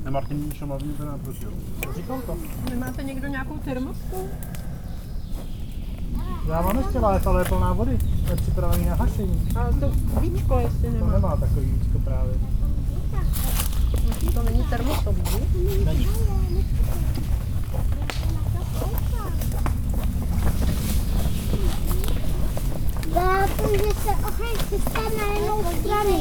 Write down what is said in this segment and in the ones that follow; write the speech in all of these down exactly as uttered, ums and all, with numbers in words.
Martin Šomaví to naprosil. Říkal to. Nemáte někdo nějakou termosku? Já mám ještě láhev, ale je plná vody. Je připravený na hašení. A to víčko, jestli To nemá. nemá takový víčko právě. To není termosový. Není. Protože se oheň chystá na jinou stranu.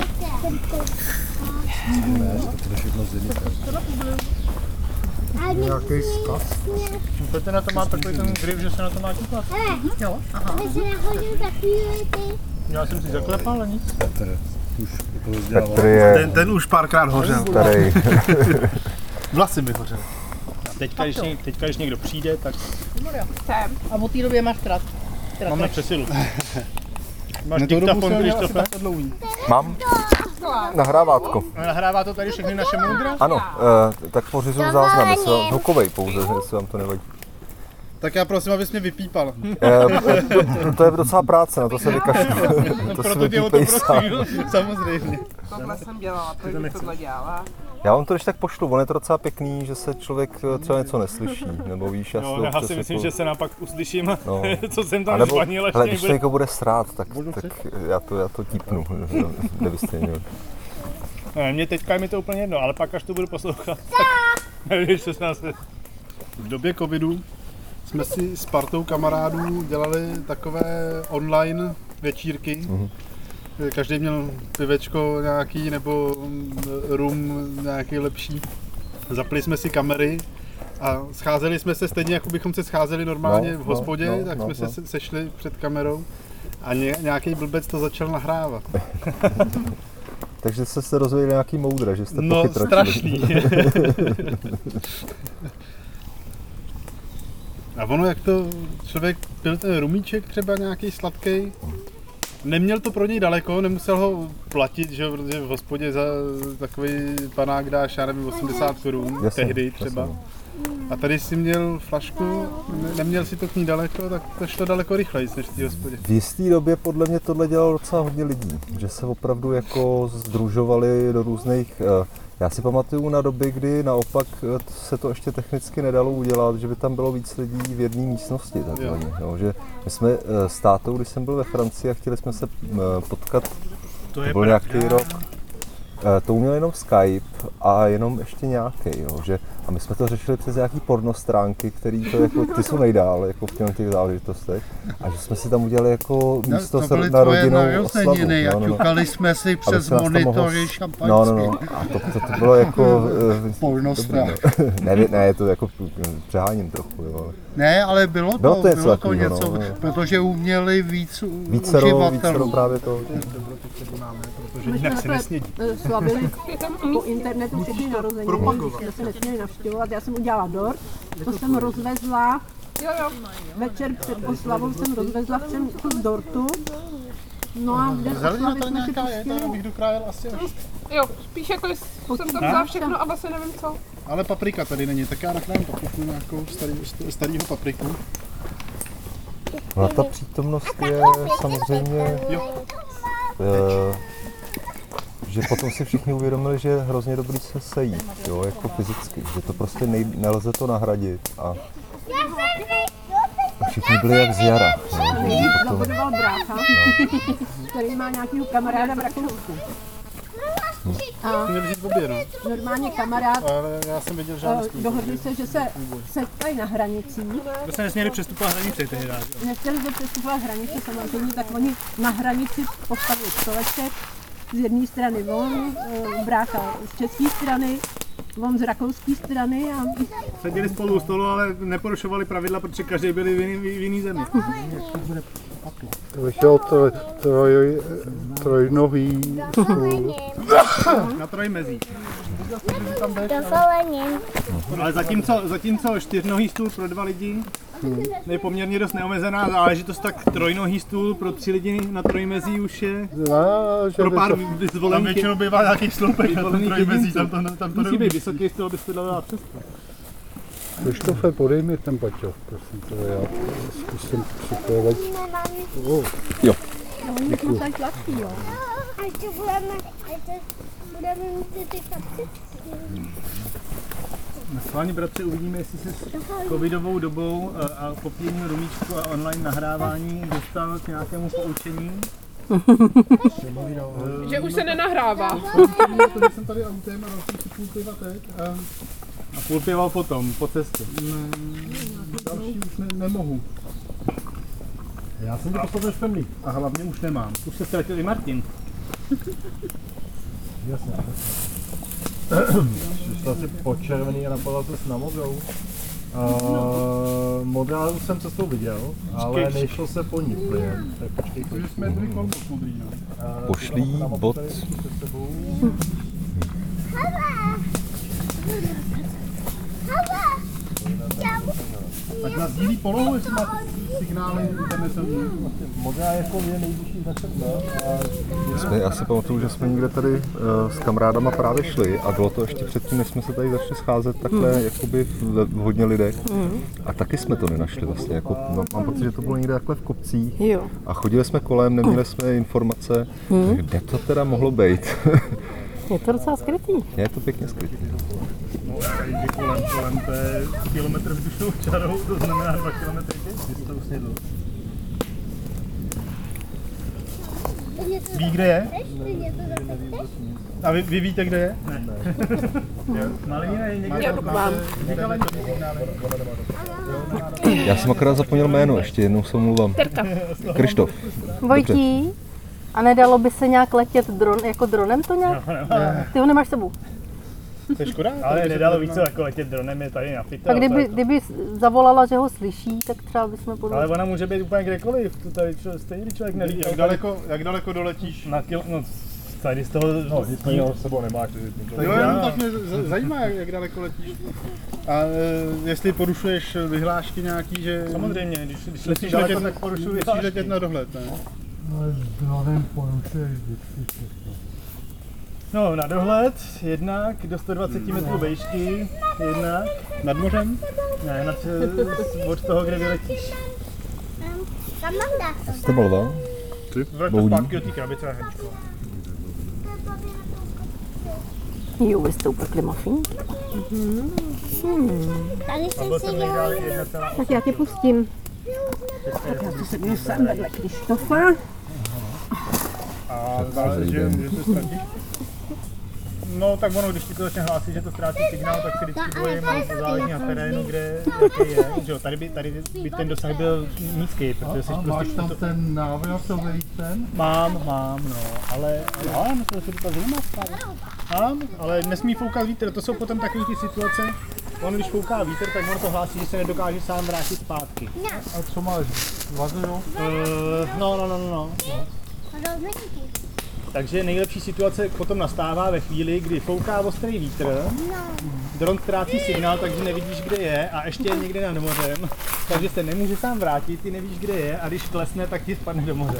Ne, to je všechno z jedné strany. Nějaký zkaz. Teď na to má takový ten grip, že se na to má koukat. Jo, aha. Ale se nahodil takový ty. Já jsem si zaklepal, ale nic. Petr už to rozdělával. Petr je Ten, ten už párkrát hořel. starý. Vlasy mi hořel. A teďka, když, ně- teďka, když někdo přijde, tak Sem. A od té době máš trat. máme přesilu. Máš Na to dobu diktafon, jsem měl asi Krištofe? takhle dlouhý. Mám nahrávátko. Nahrává to tady všechny naše moudra? Ano, uh, tak pořizuju záznam, jestli zvukovej pouze, jestli vám to nevadí. Tak já prosím, abys mě vypípal. Uh, to, to je docela práce, na to se vykašlu. To si Proto tě o to vypípej sám. prosím. Samozřejmě. Tohle jsem dělala, takže tohle dělala. Já vám to když tak pošlu, on je to docela pěkný, že se člověk třeba něco neslyší, nebo víš, já si No, to já občas si myslím, jako- že se napak uslyším, No. co jsem A tam nebo, zvanil, až hele, když bude... to bude srát, tak, tak já to, já to típnu, nevystejňuji. Ne, mě teďka je mi to úplně jedno, ale pak až to budu poslouchat, tak nevíš, co se nás... V době covidu jsme si s partou kamarádů dělali takové online večírky. Mhm. Každý měl pivečko nějaký nebo rum nějaký lepší. Zapli jsme si kamery a scházeli jsme se stejně, jako bychom se scházeli normálně No, v hospodě, no, no, tak no, jsme se no. se sešli před kamerou a ně, nějaký blbec to začal nahrávat. Takže jste se rozvěděli nějaký moudra, že jste No, pochytračili. strašný. A ono, jak to člověk pil ten rumíček třeba nějaký sladký, neměl to pro něj daleko, nemusel ho platit, že jo, protože v hospodě za takový panák dáš, já nevím, osmdesát korun, Jasně, tehdy třeba. jasně. A tady si měl flašku, ne- neměl si to k ní daleko, tak to šlo daleko rychleji než v té hospodě. V jisté době podle mě tohle dělalo docela hodně lidí, že se opravdu jako združovali do různých, eh, já si pamatuju na doby, kdy naopak eh, se to ještě technicky nedalo udělat, že by tam bylo víc lidí v jedné místnosti takzvaně, jo, že my jsme eh, s tátou, když jsem byl ve Francii a chtěli jsme se eh, potkat, To to byl nějaký rok, eh, to uměl jenom Skype a jenom ještě nějaký, jo, že a my jsme to řešili přes nějaký pornostránky, který to jako, ty jsou nejdál jako v těch, těch záležitostech. A že jsme si tam udělali jako místo No, to byly na tvoje rodinnou oslavu. narozeniny a No, no, no. ťukali jsme si Aby přes se nás tam monitory mohlo- šampaňské. No, no, no. A to, to, to bylo jako... eh, Pornostránky. dobrý, no. ne, ne, to jako přeháním trochu, jo. ale Ne, ale bylo to, Bylo to něco bylo to takovýho, něco, no, no. protože uměli víc Vícero, vícero uživatelů. právě to. Protože jinak se nesnědí. Slavili po internetu všechny narozeniny, jsme se nesměli navštěvovat. Já jsem udělala dort, to jsem rozvezla. Jo, jo. Večer před oslavou jsem rozvezla všem kus dortu. No a v den Zelenina oslavy tady jsme si nějaká je, tam pustili. bych dokrájel asi až. Jo, spíš jako jest- jsem tam vzala všechno a vlastně nevím co. Ale paprika tady není, tak já nakrájím papriku, nějakou starý, starýho papriku. No a ta přítomnost je samozřejmě... Jo. eh, že potom si všichni uvědomili, že je hrozně dobrý se sejít, jo, jako fyzicky, že to prostě nej, nelze to nahradit a všichni byli jak z jara. Jo, že potom, Zabudoval brácha, který má nějakého kamaráda v Rakousku. A Měl vzít obě, no. normálně kamarád, Ale já jsem viděl žádný eh, dohodli se, že se setkají na hranicích. To se nesměli přestupovat hranice tehdy. Nechtěli se přestupovat hranice samozřejmě, tak oni na hranici postavili stoleček. Z jedné strany on, eh, brácha z české strany, on z rakouské strany a Seděli spolu u stolu, ale neporušovali pravidla, protože každý byli v jiný, v jiný zemi. Vyšel troj, troj, trojnohý stůl. Na trojmezí. Dovolením. Ale zatímco, zatímco čtyřnohý stůl pro dva lidi je poměrně dost neomezená záležitost, tak trojnohý stůl pro tři lidi na trojmezí už je No, že pro by pár to, Tam vyzvolených. většinou bývá nějaký sloupek na tom Vyvolených trojmezí, tam jedinců. to, tam to Musí neumí. být vysoký stůl, aby se to dalo přesto. Krištofe, podej mi ten baťoch, prosím tě, já zkusím připravit. oni jsou tak sladký, jo. Až to budeme, až to budeme mít ty kapsičky. Schválně, bratře, uvidíme, jestli se s covidovou dobou a, a popíjením rumíčku a online nahrávání dostal k nějakému poučení. Že už se nenahrává. To jsem tady autem a dal jsem si půl piva teď a A půl piva potom, po cestě. ne, další už ne, nemohu. Já jsem to posledně špemlý. A hlavně už nemám. Už se ztratil i Martin. Jasně. Šel si po červený a napadal se na modrou. Uh, modrá už jsem cestou viděl, ale nešel se po ní úplně. Tak počkej, Takže jsme byli kolmo modrý, no. Pošlí bod. Tak nás dílí polohu, jestli máte signály internetový. modrá jako je nejbližší značka. Jsme, já si pamatuju, že jsme někde tady uh, s kamarádama právě šli a bylo to ještě předtím, než jsme se tady začali scházet takhle mm. jakoby v, v hodně lidech. Mm. A taky jsme to nenašli vlastně. Jako, mám pocit, že to bylo někde takhle v kopcích. Jo. A chodili jsme kolem, neměli jsme informace, mm. kde to teda mohlo být. Je to docela skrytý. Je to pěkně skrytý. No, jde kolem, kolem, to je kilometr vzdušnou čarou, to znamená dva kilometry pět, to usnědl. Ví, kde je? A vy, vy víte, kde je? Ne. Malina je někde. Já mám. Já jsem akorát zapomněl jméno, ještě jednou se omluvám. Krištof. Vojtí, a nedalo by se nějak letět dron, jako dronem to nějak? Ty ho nemáš s sebou. To je škoda. Ale nedalo víc co jako letět dronem, je tady na fitel. A kdyby, kdyby zavolala, že ho slyší, tak třeba bychom podle... Ale ona může být úplně kdekoliv, to tady čo, stejně když člověk nelítá. Jak daleko, jak daleko doletíš? Na kil, no, tady z toho... No, nic jiného s sebou nemáš, takže tím to... Jo, jenom tak mě z- zajímá, jak, jak daleko letíš. A e, jestli porušuješ vyhlášky nějaký, že... Samozřejmě, když, když Musíš letíš daleko, letět, tak porušuji musíš vyhlášky. letět na dohled, ne? Ale s dronem porušuješ vždycky všechno. No, na dohled, jednak do sto dvacet metrů vejšky, jednak Nad mořem? ne, nad, od toho, kde vyletíš. Tam mám dá. Jste mluvil? Vrať to Boudí. zpátky do té krabice, Haničko. Jo, vy jste úplně klimafinky. Tady A jsem byl si jsem dělal. nejdále jedna celá Tak já tě pustím. Tak já si sednu sem vedle Krištofa. a záleží, že, že se ztratíš. No tak ono, když ti to začne hlásit, že to ztrácí signál, tak si vždycky dvojím, záleží na terénu, kde jaký je. Že jo, tady by, tady by ten dosah byl nízký, protože jsi A prostě... máš tam ten návratový ten? Mám, mám, no, ale mám, to se říká, že nemá stále. Mám, ale nesmí foukat vítr, to jsou potom takové ty situace, on když fouká vítr, tak ono to hlásí, že se nedokáže sám vrátit zpátky. A co máš? Vazu, jo? Uh, no, no, no, no, no. Rozhodnutí. Takže nejlepší situace potom nastává ve chvíli, kdy fouká ostrý vítr, dron ztrácí signál, takže nevidíš, kde je a ještě je někde nad mořem, takže se nemůže sám vrátit, ty nevíš, kde je a když klesne, tak ti spadne do moře.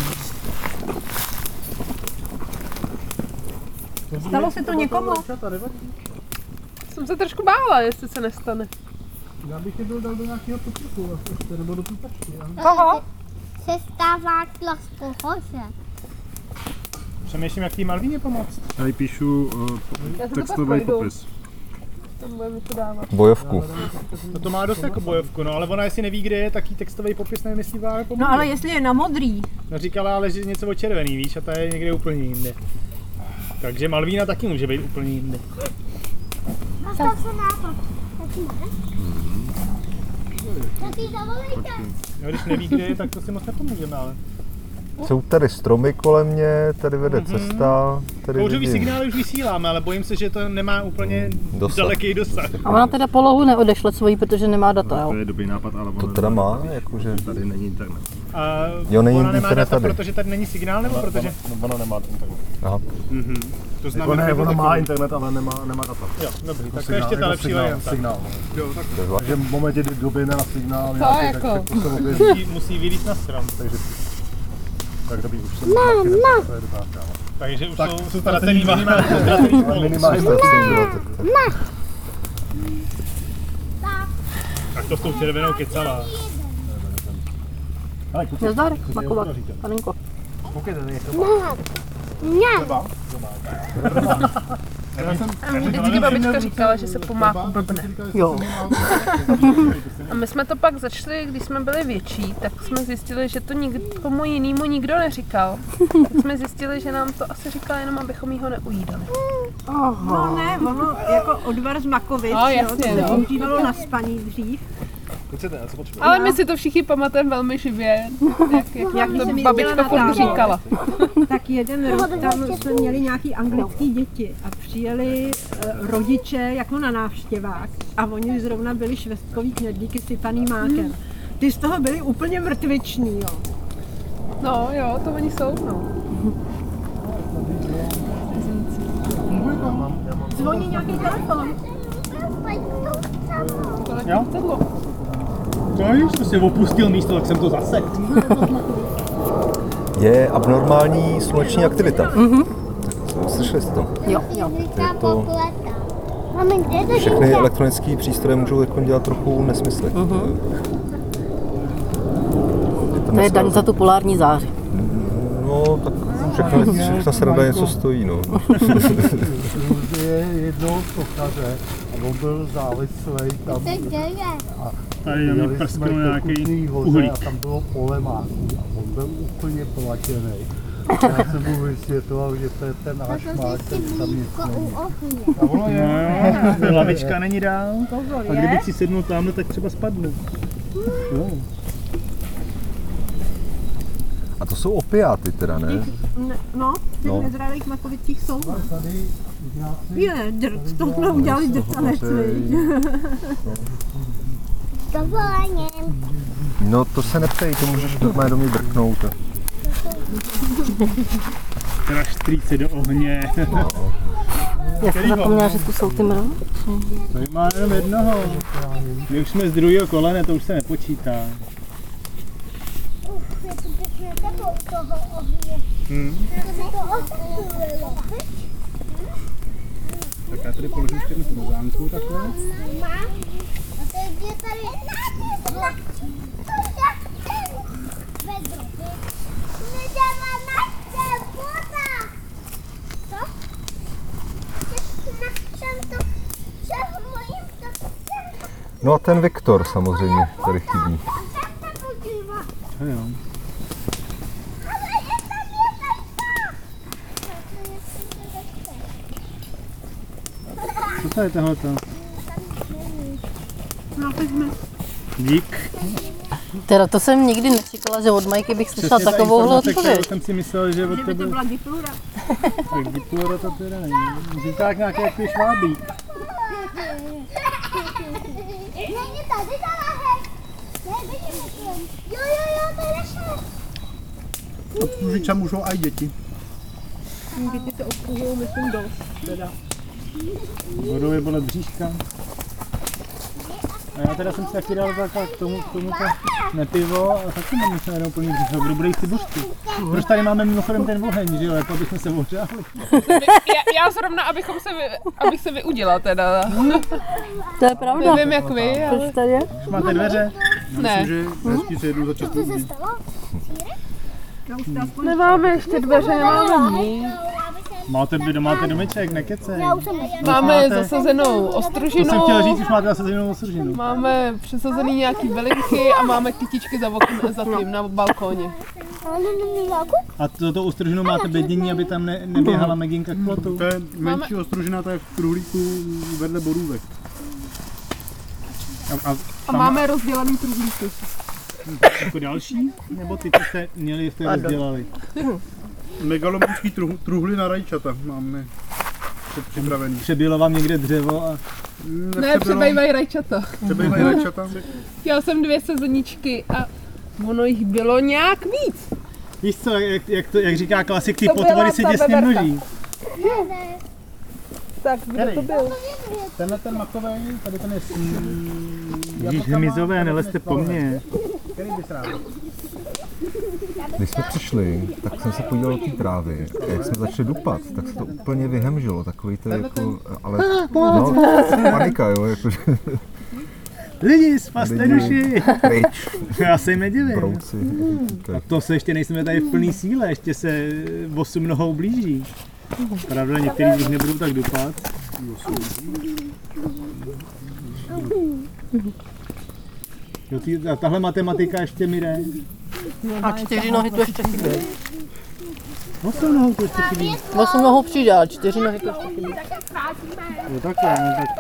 Stalo se to někomu? Jsem se trošku bála, jestli se nestane. Já bych je byl dal do nějakého potíku, nebo do té tačky. Koho? Se stává tlosku hoře. Přemýšlím, jak tý Malvíně pomoct. Tady píšu uh, Já se to pak projdu. Tam budeme to dávat. Bojovku. No to má dost jako bojovku, no ale ona jestli neví, kde je, tak jí textový popis nevím, jestli vám pomůže. No ale jestli je na modrý, No říkala ale, že něco o červený, víš, a ta je někde úplně jinde. Takže Malvína taky může být úplně jinde. A to se nápad. Taky ne? Taky zavolejte. No, když neví, kde je, tak to si moc nepomůžeme, ale... Jsou tady stromy kolem mě, tady vede cesta, tady Kouřový vidím. signály už vysíláme, ale bojím se, že to nemá úplně Dosah. daleký dosah. A ona teda polohu neodešle svojí, protože nemá data, jo? To je dobrý nápad, ale To teda má, jakože... tady není internet. A Jo, není ona nemá internet data, tady. protože tady není signál, nebo protože... No, ona nemá internet. Aha. Mhm. To Jako znamená, ne, že to ona má takový- internet, ale nemá, nemá data. Jo, dobrý, tak to Signál, ještě ta jako lepší signál, varianta. signál. no. Jo, tak To je zvláštní. Takže v momentě, kdy doběhne na signál, To nějaký, jako. tak, tak to se opět, musí, musí vylít na strom. takže tak dobrý, už jsem taky nepřed, to je dobrá zpráva. Takže už Tak, jsou jsou ztracený ztracený minimálně. ztracený pol. Minimálně To jsem bylo, tak, tak. Tak to s tou červenou kecala. Ale kluci, Nazdar, kluci, makovat, co říkáte? paninko. Koukejte, tady je to Ne. A mě vždycky babička říkala, že se po máku blbne. Jo. A my jsme to pak začali, když jsme byli větší, tak jsme zjistili, že to nikomu jinému nikdo neříkal. Tak jsme zjistili, že nám to asi říkal jenom, abychom jí ho neujídali. No ne, ono jako odvar z makovic, No, jo, jasně, to se no. používalo na spaní dřív. Ale my si to všichni pamatujeme velmi živě, jak, jak, jak to jsem babička jezdila furt na tábor. říkala. Tak jeden rok tam jsme měli nějaký anglický děti a přijeli uh, rodiče jako na návštěvách a oni zrovna byli švestkový knedlíky sypaný mákem. Ty z toho byli úplně mrtviční, jo. No jo, to oni jsou, no. Zvoní nějaký telefon. Jo? To víš, to si opustil místo, tak jsem to zasek. Je abnormální sluneční aktivita. Mm-hmm. Slyšeli jste to? Jo, jo. Veliká to- popleta. Mami, kde je to Všechny žluté? elektronické přístroje můžou jako dělat trochu nesmysly. Mhm. Je To je dneska- daň za tu polární zář. No, tak všechno, všechno se rada něco stojí, no. Je jednoho sochaře a on byl závislý tam. To je kde je? Tady na mě Jeli jsme prsknul ke nějaký Kutný hoře uhlík. a tam bylo pole máků a on byl úplně platěný. Já jsem mu vysvětloval, že to je ten náš To mák, si ten mlíko zaměstnaný. u ohně. A ono je. No jo, lavička není dál. Pozor, A je. kdybych si sednul tamhle, tak třeba spadnu. Jo. A to jsou opiáty teda, ne? Ne, no, v těch No. nezralých makovicích jsou. Tady nějací Je, drt, to jsme udělali drtanec, viď? Dovolením. No to se neptej, to můžeš normálně do mě drknout. Teda štrýci do ohně. Já jsem zapomněla, že tu jsou ty mravenci. Tady má jenom jednoho. My už jsme z druhého kolene, to už se nepočítá. Uf, je to pěkné teplo u toho ohně. Hmm. To by to osvětlilo. Tak já tady položím ještě jednu pozánku takhle. Má? A teď je tady... Vedro. Nedělá naše voda. Co? Jsem to... Jsem mojím to... No a ten Viktor samozřejmě tady chybí. No jo. Ale je tam je Co to je tohleto? No, vezme. Dík. Teda to jsem nikdy nečekala, že od Majky bych slyšela Přesně ta takovouhle informace, kterou odpověď. jsem si myslel, že od Kdyby to tebe... byla diplura. Tak diplora to teda není. Říká jak nějaký jak ty švábí. Není tady ta lahev. Ne, vidíme to. Jo, jo, jo, to je naše. Od Půžiča můžou i děti. Děti se obsluhují, myslím, dost. Teda. Vodou je podle bříška. A já teda jsem si taky dal tak k tomu, k tomu to nepivo a taky mám myslím jenom plný bříšek. Kdo bude jíst ty božky? Proč tady máme mimochodem ten oheň, že jo, jako abychom se ohřáli. Já, já zrovna, abychom se vy, abych se vyudila teda. To je pravda. Nevím jak vy, ale Proč tady je? Už máte dveře? ne. Že hezky se jednou začat Co se stalo? Já už to aspoň Nemáme ještě dveře, nemáme nic. Máte, vy máte domeček, nekecej. Já už jsem Máme máte- zasazenou To jsem ostružinu, chtěl říct, už máte zasazenou osužinu. máme přesazený nějaký velinky a máme kytičky za, okn, za tím na balkóně. Ale není velkou? A toto ostružinu máte bednění, aby tam ne, neběhala Meginka k plotu. To je menší ostružina, to je v truhlíku vedle borůvek. A, a A máme rozdělaný truhlíky. Jako další? Nebo ty, co jste měli, jste rozdělali? megalomanský truh, truhly na rajčata máme před- připravený. Přebylo vám někde dřevo a Ne, přebejvají rajčata. Přebývají rajčata. Chtěla jsem dvě sezeničky a ono jich bylo nějak víc. víš co, jak, jak, to, jak říká klasik, ty To byla potvory se ta děsně veverka. množí. Tak kdo to byl? Tenhle ten makovej, tady ten je s Ježíš, hmyzové, nelezte po mně. Který bys rád? Když jsme přišli, tak jsem se podíval do té trávy a jak jsme začali dupat, tak se to úplně vyhemžilo, takový to jako, ale no, panika, jo, jakože Lidi, spaste duši! pryč, Já se jim nedivím. brouci. A to se ještě nejsme tady v plný síle, ještě se osm nohou blíží. Pravda, některý z nich nebudou tak dupat. Jo, ty, tahle matematika ještě mi jde. A čtyři nohy to ještě chybí. Osm nohou to ještě chybí. Osm nohou přijde, ale čtyři nohy to ještě chybí. Jo, takhle, no tak.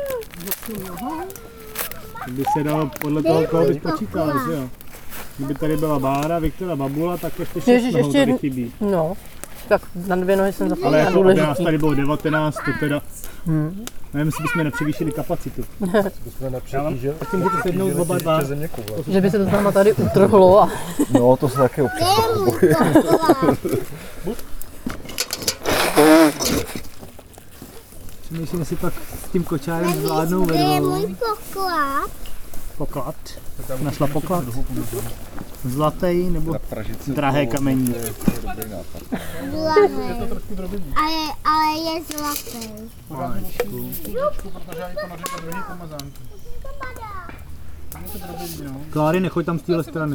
To by se dalo podle toho, koho bys počítal, že jo? Kdyby tady byla Bára, Viktora, Babula, tak ještě šest Ježiš, nohou ještě tady jedn- chybí. No, tak na dvě nohy jsem Ale zapomněla jako aby nás důležitý. tady bylo devatenáct, to teda... Hmm. Nevím, jestli bychom nepřevýšili kapacitu. Jsme Já vám chci můžete sednout oba dva. Že by se to s náma tady utrhlo a... No, to se taky občas bojí. Přemýšlím, jestli pak s tím kočárem zvládnou Kde je vedou. můj poklad? Poklad. Našla poklad. Zlatý nebo drahé kamení. Zlatý. Ale, ale je zlatý. Protože ani ponořit do druhý pomazánky. Kláry, nechoď tam z téhle strany.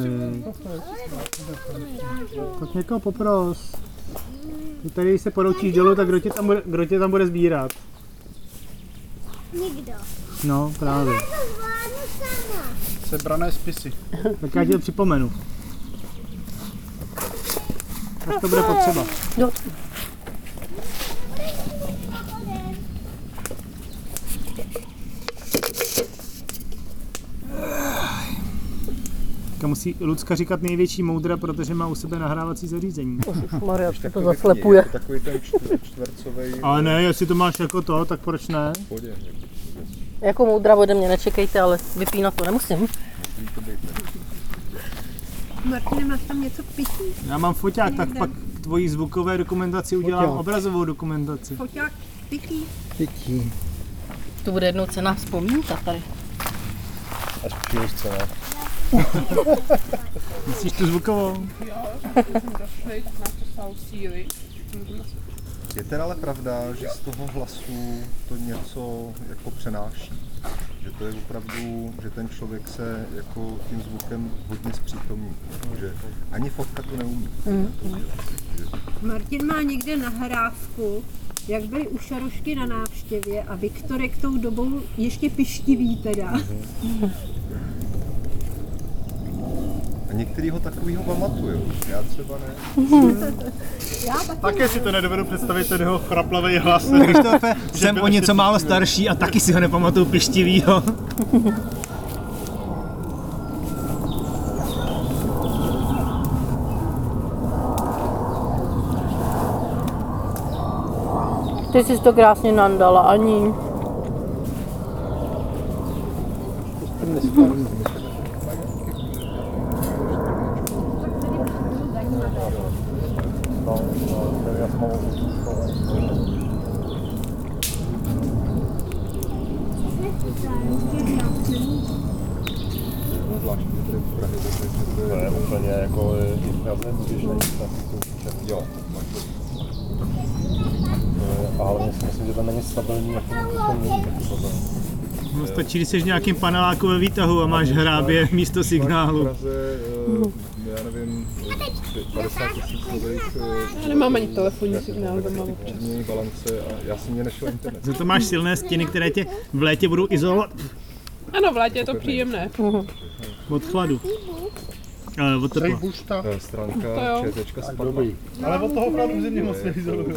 Tak někoho popros. Ty tady se poroučíš dolů, tak kdo tě tam bude, kdo tě tam bude sbírat? Nikdo. No, právě. To zvládnu sama. Sebrané spisy. Tak já ti to připomenu. Až to bude potřeba. Jo. Teďka musí Lucka říkat největší moudra, protože má u sebe nahrávací zařízení. Maria, to zaslepuje. Takový ten čtvr, čtvercovej. Ale ne, jestli to máš jako to, tak proč ne? Jako moudra ode mě nečekejte, ale vypínat to nemusím. Martine, máš tam něco pití? Já mám foťák, tak pak k tvojí zvukové dokumentaci udělám obrazovou dokumentaci. Foťák pití? Pití. To bude jednou cenná vzpomínka tady. Až příliš cená. Myslíš tu zvukovou? Je teda ale pravda, že z toho hlasu to něco jako přenáší. Že to je opravdu, že ten člověk se jako tím zvukem hodně zpřítomní. Že ani fotka to neumí. Martin má někde nahrávku, jak byli u Šarošky na návštěvě a Viktorek tou dobou ještě pištivý teda. A některýho takovýho pamatuju. Já třeba ne. Také si to nedovedu představit, ten jeho chraplavý hlas. Krištofe, jsem o něco málo starší a taky si ho nepamatuju pištivýho. Ty jsi to krásně nandala, Ani. To je úplně jako i v Praze můžeš najít tak jo. A hlavně si myslím, že to není stabilní, jako to není taky problém. No stačí, když jsi v nějakým paneláku ve výtahu a máš hrábě místo signálu. V Praze, já nevím, padesát tisíc nových... Já nemám ani telefonní signál doma občas. balance a já jsem mě nešel internet. Za to máš silné stěny, které tě v létě budou izolovat Ano, v létě je to příjemné. od chladu. Ale od tepla. Bušta. Stránka ČTčka spadla. Ale od toho chladu v zimě moc neizoluju.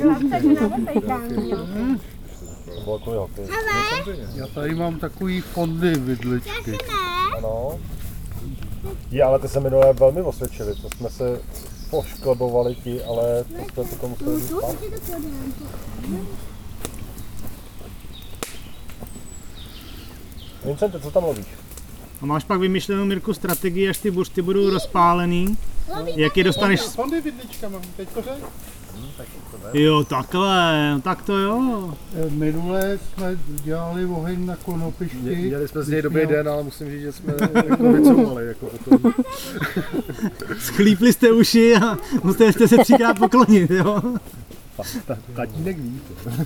Já tady mám takový fondy vidličky. Ano. Je, ale ty se minulé velmi osvědčily, to jsme se pošklebovali ti, ale to jste to museli říct pak. Vincente, co tam lovíš? A máš pak vymyšlenou, Mirku, strategii, až ty buřty budou rozpálený. Jak je dostaneš... Fondy vidlička mám, teď to řek. Jo, takhle, tak to jo. Minule jsme dělali oheň na konopišti. Měli jsme z něj dobrý den, ale musím říct, že jsme jako vycouvali. Jako potom. Schlípli jste uši a museli jste se třikrát poklonit, jo. Tatínek ví.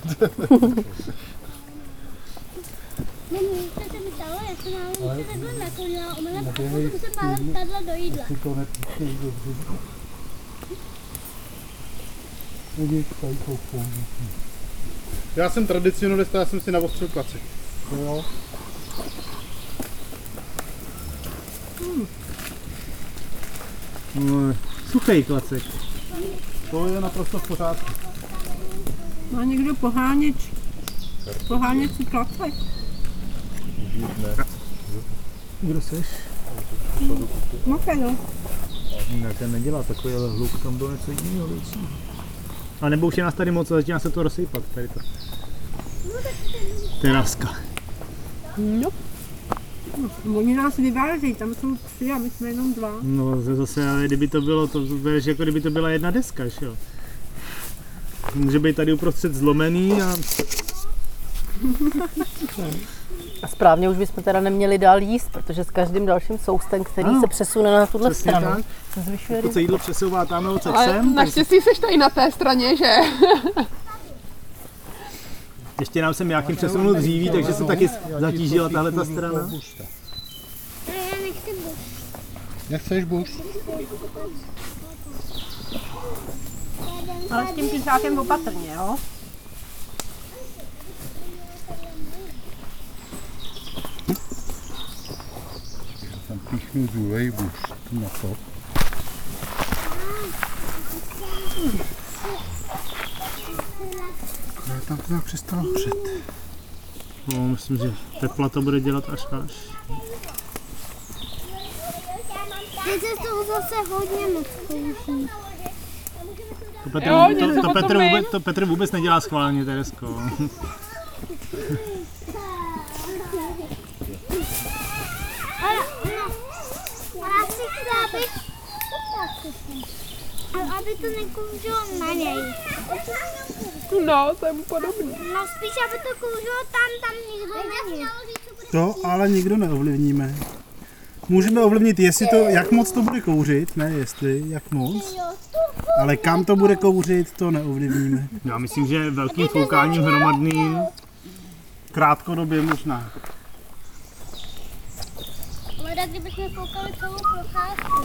Není, co se mi stalo, já jsem náhodou se takhle naklonila, umila a potom jsem málem spadla do jídla. Si to nepustí dobře. Oni tady jsou použití. Já jsem tradicionalista, já jsem si navostřil klaci. Jo. No, suchej klacek. To je naprosto v pořádku. Má někdo poháněč? Poháněč si klacek? Kdo seš? Mokaj, jo. Ne, ten nedělá takový hluk, tam bylo něco jiného věcí. A nebo už je nás tady moc, začíná se to rozsypat, tady to. Teraska. No. Oni nás vyvážejí, tam jsou tři a my jsme jenom dva. No zase, ale kdyby to bylo, to bereš jako kdyby to byla jedna deska, že jo. Může být tady uprostřed zlomený a... A správně už bychom teda neměli dál jíst, protože s každým dalším soustem, který Ano, se přesune na tuhle přesně stranu, tak. se zvyšuje To se jídlo přesouvá tamhle odsud Ale sem. naštěstí jsi tady na té straně, že? Ještě nám sem nějakým přesunul dříví, takže se taky zatížila tahle ta strana. Ne, já nechci buš. Nechceš buš? Ale s tím písákem opatrně, jo? Tam píchnu druhý buš na to. Já tam to nějak přestalo hořet. No, myslím, že tepla to bude dělat až až. Teď se toho zase hodně moc kouší. To Petr, Jo, to, něco to, potom Petr my. vůbec, to Petr vůbec nedělá schválně, Teresko. Ale no, já si chci, aby, ale aby to nekouřilo na něj. No, to je mu podobný. No spíš, aby to kouřilo tam, tam nikdo není. To ale nikdo neovlivníme. Můžeme ovlivnit, jestli to, jak moc to bude kouřit, ne jestli, jak moc. Ale kam to bude kouřit, to neovlivníme. Já myslím, že velkým foukáním hromadným. Krátkodobě možná. Ale tak kdybychom koukali celou procházku.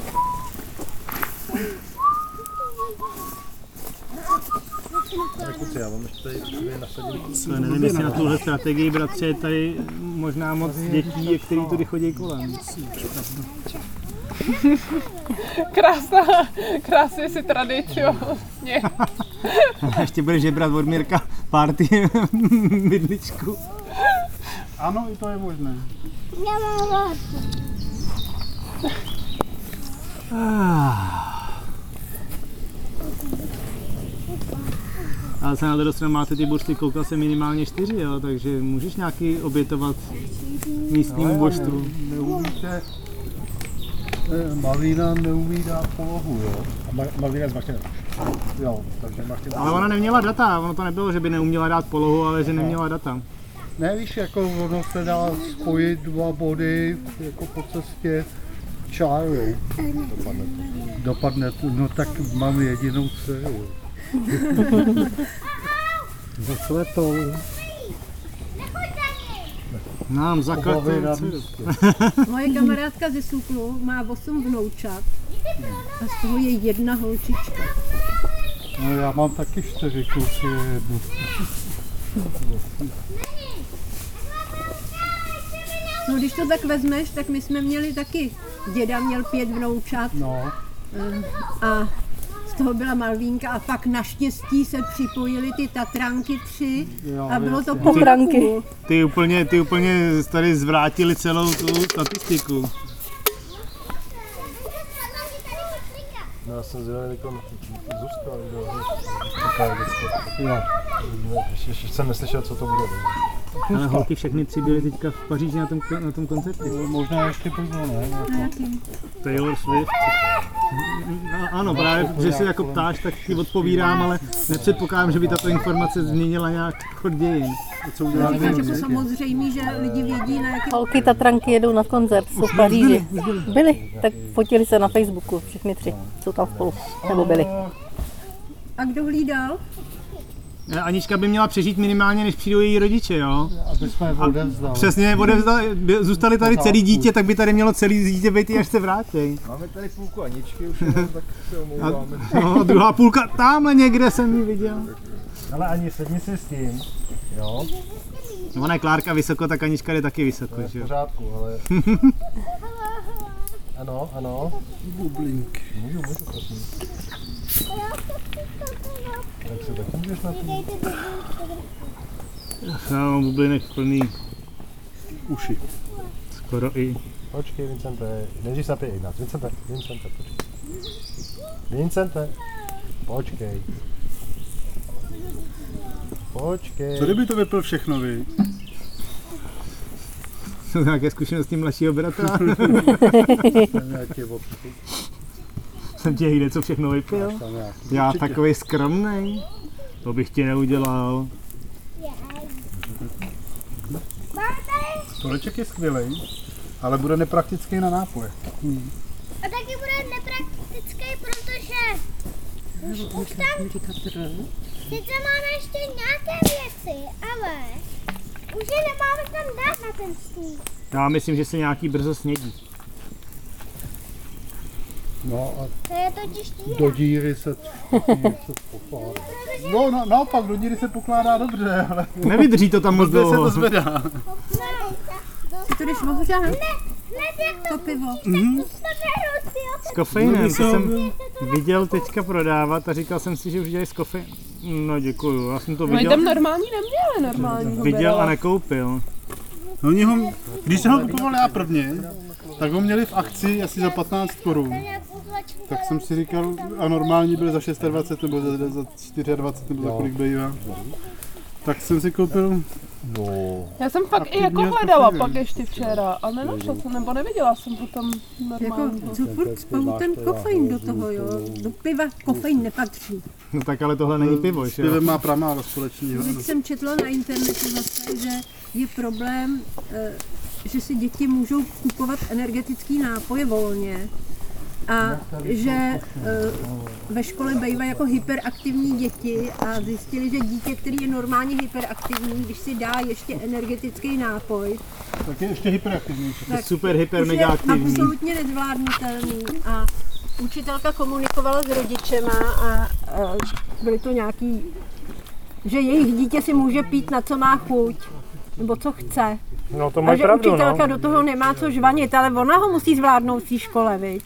Já vám ještě tady nasadím. To nevím, jestli na tuhle strategii, bratře, je tady možná moc dětí, který tudy chodí kolem. Krásná, krásně si tradičně. A ještě budeš žebrat od Mirka party bydličku. Ano, i to je možné. Já mám rád. Ale se na to dostanu, máte ty buřty, koukal jsem minimálně čtyři, jo, takže můžeš nějaký obětovat místnímu božstvu. Neumíte, eh, Malvina neumí dát polohu, jo. Malvina zmaštěná. Jo, takže máte. Ale ona neměla data, ono to nebylo, že by neuměla dát polohu, ale že neměla data. Ne, víš, jako ono se dá spojit dva body jako po cestě čárou. Dopadne to. Dopadne to, no tak mám jedinou dceru. Zasletou. Nám zakletou dceru. Moje kamarádka ze Suklu má osm vnoučat a z toho je jedna holčička. No já mám taky čtyři kluky, jednu. No když to tak vezmeš, tak my jsme měli taky, děda měl pět vnoučat No, a z toho byla Malvínka a pak naštěstí se připojily ty Tatranky tři jo, a bylo to jasně. půl na Tatranky. půl. Ty úplně, ty úplně tady zvrátili celou tu statistiku. No, já jsem zvědavý, jak on zůstal, jo. Taková vždycky. Jo. Ještě, ještě jsem neslyšel, co to bude. Ale holky všechny tři byly teďka v Paříži na tom, na tom koncertě. Možná ještě později, ne? Jako. Taylor Swift. No, ano, právě, že si jako ptáš, tak ti odpovídám, ale nepředpokládám, že by tato informace změnila nějak chod dějin. Co udělá Takže to samozřejmě, že lidi vědí, na jaký... Holky Tatranky jedou na koncert, jsou v Paříži. Byli, tak fotili se na Facebooku, všechny tři jsou tam spolu, nebo byli. A kdo hlídal? Anička by měla přežít minimálně, než přijdou její rodiče, jo? Aby jsme je odevzdali. Přesně, odevzdali, by- zůstali tady celý dítě, tak by tady mělo celý dítě být, až se vrátí. Máme tady půlku Aničky už jenom, tak se omlouváme. No, druhá půlka, tamhle někde jsem ji viděl. Ale ani sedni si s tím. Jo? No, ona je Klárka vysoko, tak Anička je taky vysoko, To je že v jo? pořádku, ale... Ano, ano. Bublink. Můžu, můžu, prosím. Tak se taky můžeš na to. Já mám bublinek plný Uši. skoro i. Počkej, Vincente, nejdřív napij Ignác. Vincente, Vincente, počkej. Vincente, počkej. Počkej. Co kdyby to vypil všechno, vy? Jsou nějaké zkušenosti mladšího bratra? Nějaký vodky. Jsem tě jde, co všechno vypil? Tam nějaký. Já Určitě. takový skromnej. To bych ti neudělal. Stoleček je skvělý, ale bude nepraktický na nápoje. A taky bude nepraktický, protože už, už tam sice máme ještě nějaké věci, ale už je nemáme tam dát na ten stůl. Já myslím, že se nějaký brzo snědí. No a To je totiž díra. do díry se něco pokládá. No, no, naopak, do díry se pokládá dobře, ale Nevydrží to tam moc zde se to dlouho. zvedá. To jdeš ohřát, Hned jak to to pivo. neberu, ty S kofeinem, to jsem viděl teďka prodávat a říkal jsem si, že už dělají s kofeinem. No děkuju, já jsem to No i viděl, tam normální neměli, normální. viděl a nekoupil. No, oni ho, když jsem ho kupoval já prvně, tak ho měli v akci asi za patnáct korun. Tak jsem si říkal, a normální byl za dvacet šest nebo za, za dvacet čtyři nebo za kolik bývá. Tak jsem si koupil, No, Já jsem fakt i A jako měl hledala kofein. pak ještě včera a nenašla jsem, nebo neviděla jsem potom Jako, normální. co furt spolu ten kofein do toho, jo? Do piva kofein nepatří. No tak ale tohle není pivo, s že jo? pivem má pramálo společného. Teď jsem četla na internetu zase, že je problém, eh, že si děti můžou kupovat energetický nápoje volně a že eh, ve škole bývají jako hyperaktivní děti a zjistili, že dítě, který je normálně hyperaktivní, když si dá ještě energetický nápoj, Tak je ještě hyperaktivnější. tak Super, hyper, už je mega aktivní. absolutně nezvládnutelný a učitelka komunikovala s rodičema a, a byly to nějaký, že jejich dítě si může pít na co má chuť, nebo co chce. No to A mají že pravdu, učitelka no. do toho nemá co žvanit, ale ona ho musí zvládnout v té škole, viď?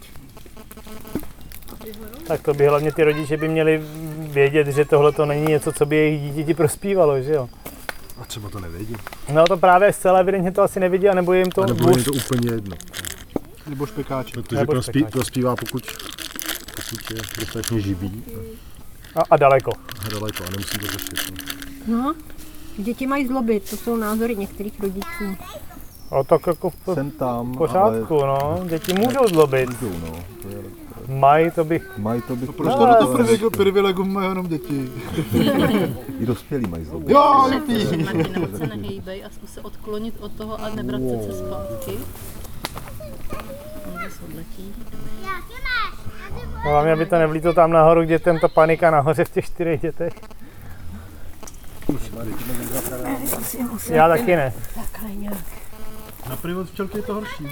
Tak to by hlavně ty rodiče by měli vědět, že tohle to není něco, co by jejich dítěti prospívalo, že jo? A třeba to nevědí. No to právě zcela evidentně to asi nevidí, anebo jim to... Nebo je to úplně jedno. Nebo špekáče. Protože Nebo prospí, špekáč. prospívá, pokud, pokud je dostatečně živý A, a daleko. a daleko a nemusí to řešit. No, děti mají zlobit, to jsou názory některých rodičů. A tak jako v jsem tam, v pořádku, no. Děti můžou zlobit. Můžou, no. To je, Mají, to bych... mají to být... Proč to to privilegium, privilegium mají jenom děti? I dospělí mají zlobit. Jo, děti! Martinovi se nehejbej a zkus se odklonit od toho a nevracet se zpátky. Může se odletí. Hlavně, aby to nevlítlo tam nahoru, kde tento panika nahoře v těch čtyřech dětech. Já taky ne. Takhle nějak. Na privod včelky je to horší.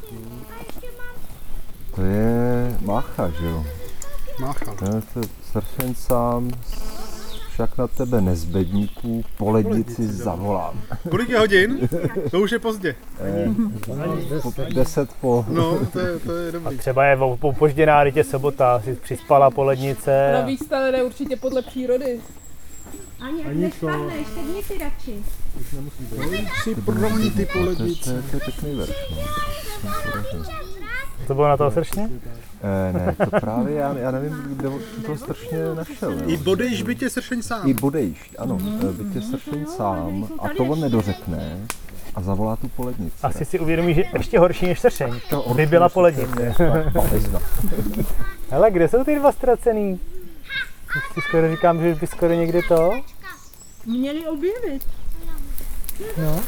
To je mácha, že jo? Mácha. To je to sršen sám, však na tebe nezbedníků, po lednici zavolám. Kolik je hodin? To už je pozdě. Eh, po, deset po... No, to je, to je dobrý. Třeba je opožděná, teď je sobota, si přispala po lednice. Na výstavě jde určitě podle přírody. Ani jak nespadneš, sedni si radši. Si promiň ty To, je- polednice. to, je- to je pěkný verš, no. To bylo na toho sršně? Eh, ne, to právě, já, já nevím, kde to strašně našel. Jo. I bodejš by tě sršeň sám. I bodejš, ano, eh, by tě sršeň sám a to on nedořekne a zavolá tu polednici. Asi si uvědomí, že ještě horší než sršeň. To By byla po lednici. Pavezna. Hele, kde jsou ty dva ztracený? Už si skoro říkám, že by skoro někde to. Měli objevit. No.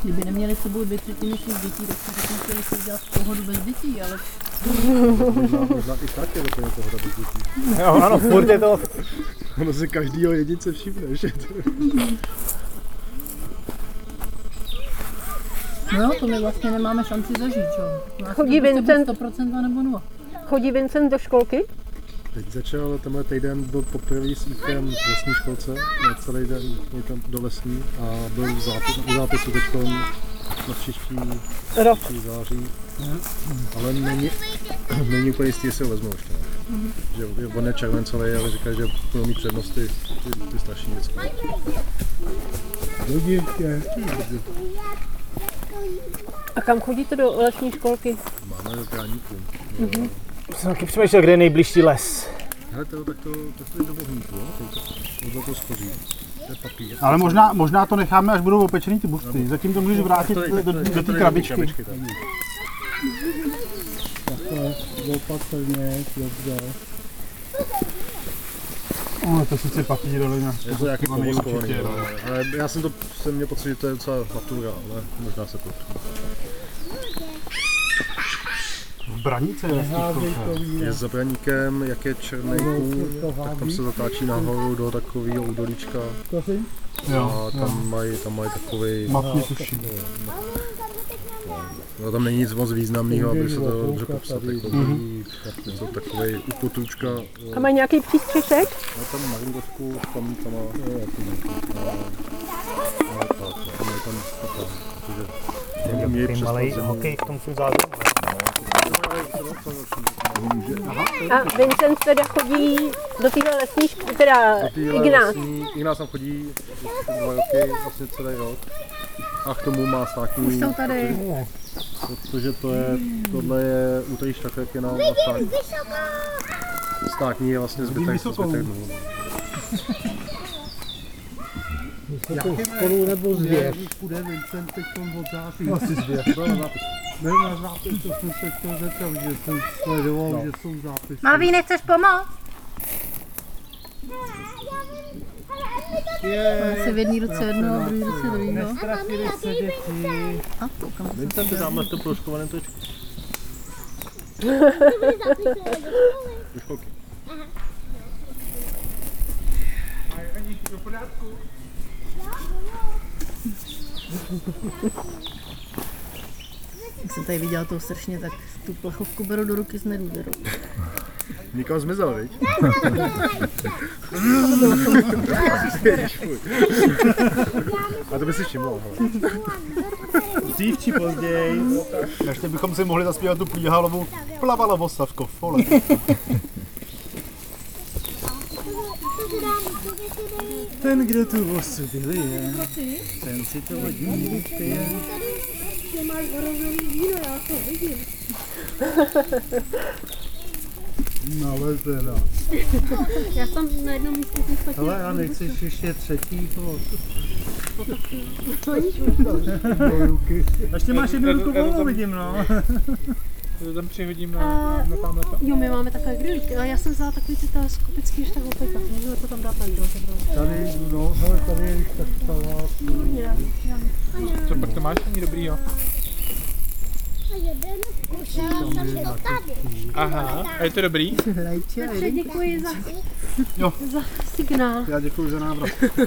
Kdyby neměli s sebou dvě třetiny svých dětí, tak si řeknu, že chtěli dělat pohodu bez dětí, ale... Možná, možná i tak je úplně pohoda bez dětí. Jo, ano, furt je to... Ono si každýho jedince všimne, že to... No, to my vlastně nemáme šanci zažít, jo. Chodí Vincent, sto procent nebo nula. chodí Vincent do školky? Teď začal tenhle týden, byl poprvé s Íkem v lesní školce, na celý den byl tam do lesní a byl v zápis, u zápisu teďkom na příští, příští září. Ale není, není úplně jistý, jestli ho vezmou ještě. Mm. Že on je červencový, ale říkají, že budou mít přednosti ty, ty starší dětsky. Rodinské. A kam chodíte do lesní školky? Máme do Kráníku. Mm-hmm. Jsem taky přemýšlel, kde je nejbližší les. Hele, to, tak to, tak to je do bohníku, jo? To, to schoří. To je papír. Ale možná, možná to necháme, až budou opečený ty busty. Zatím to můžeš vrátit do, do, do té krabičky. Takhle, opatrně, dobře. No, to sice papír, ale nějak. Je to nějaký povoskovaný, no. Ale já jsem to, jsem měl pocit, že to je docela natura, ale možná se to. V Branice je lesní školka. Je za Braníkem, jak je černý kůň, tak tam se zatáčí nahoru do takového údolíčka. Jo, a tam mají, tam mají takový... Matný tuší. No, tam není nic moc významného, aby se to dobře popsat. Mm-hmm. Je to takový upotůčka. A mají nějaký přístřešek? No tam malinkočku, tam tam má... Takový malej hokej v tom svým záznamu. A Vincent teda chodí do téhle lesní školy, teda Ignác. Ignác tam chodí dva roky, vlastně celý rok. A k tomu má státní... Už jsou tady. Protože to je, tohle je úterý štakrek je na státní. Státní je vlastně zbytek, zbytek dnů. Vysokou školu nebo zvěř? Půjde Vincent teď od září. Asi zvěř, to je na zápis. Ne, na zápis, to jsem se chtěl zeptat, že jsem sledoval, no. Že jsou zápisy. Malví, nechceš pomoct? Je, se v jedné ruce jedno, v druhé ruce druhého. Nestrachili se děti. A koukám se. Vincent, dáme to proužkované točku. Do školky. Jak jsem tady viděla toho sršně, tak tu plechovku beru do ruky s nedůvěrou. Nikam zmizel, viď? A to by si všiml, Dřív či později. Ještě bychom si mohli zaspívat tu Plíhalovu Plavala Vostavko, fole. Ten, kdo tu osu vylije, ten si to hodí vypije. Nemáš horový víno, já to vidím. Nalezena. Já jsem na jednom místě jsem špatně. Ale já nechceš ještě třetí to. Ještě máš jednu ruku volnou, vidím, no. To tam přihodím na, na tamhle to. Jo, my máme takové grilíky, ale já jsem vzala takový ty teleskopický, že tak opět, můžeme to tam dát na jídlo. Tady, no, hele, tady je už tak salát. Co pak to máš ani dobrýho? Aha, a je to dobrý? Petře, děkuji za, Jo. za signál. Já děkuji za návrat.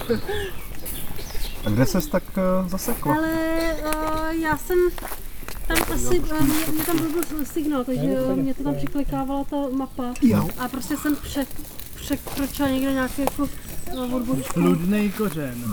A kde ses tak uh, zasekla? Ale uh, já jsem tam asi, uh, mě, mě tam byl signál, takže uh, mě to tam přiklikávala ta mapa. Jo. A prostě jsem před, překročila někde nějaký jako uh, odbočku. Ludnej kořen.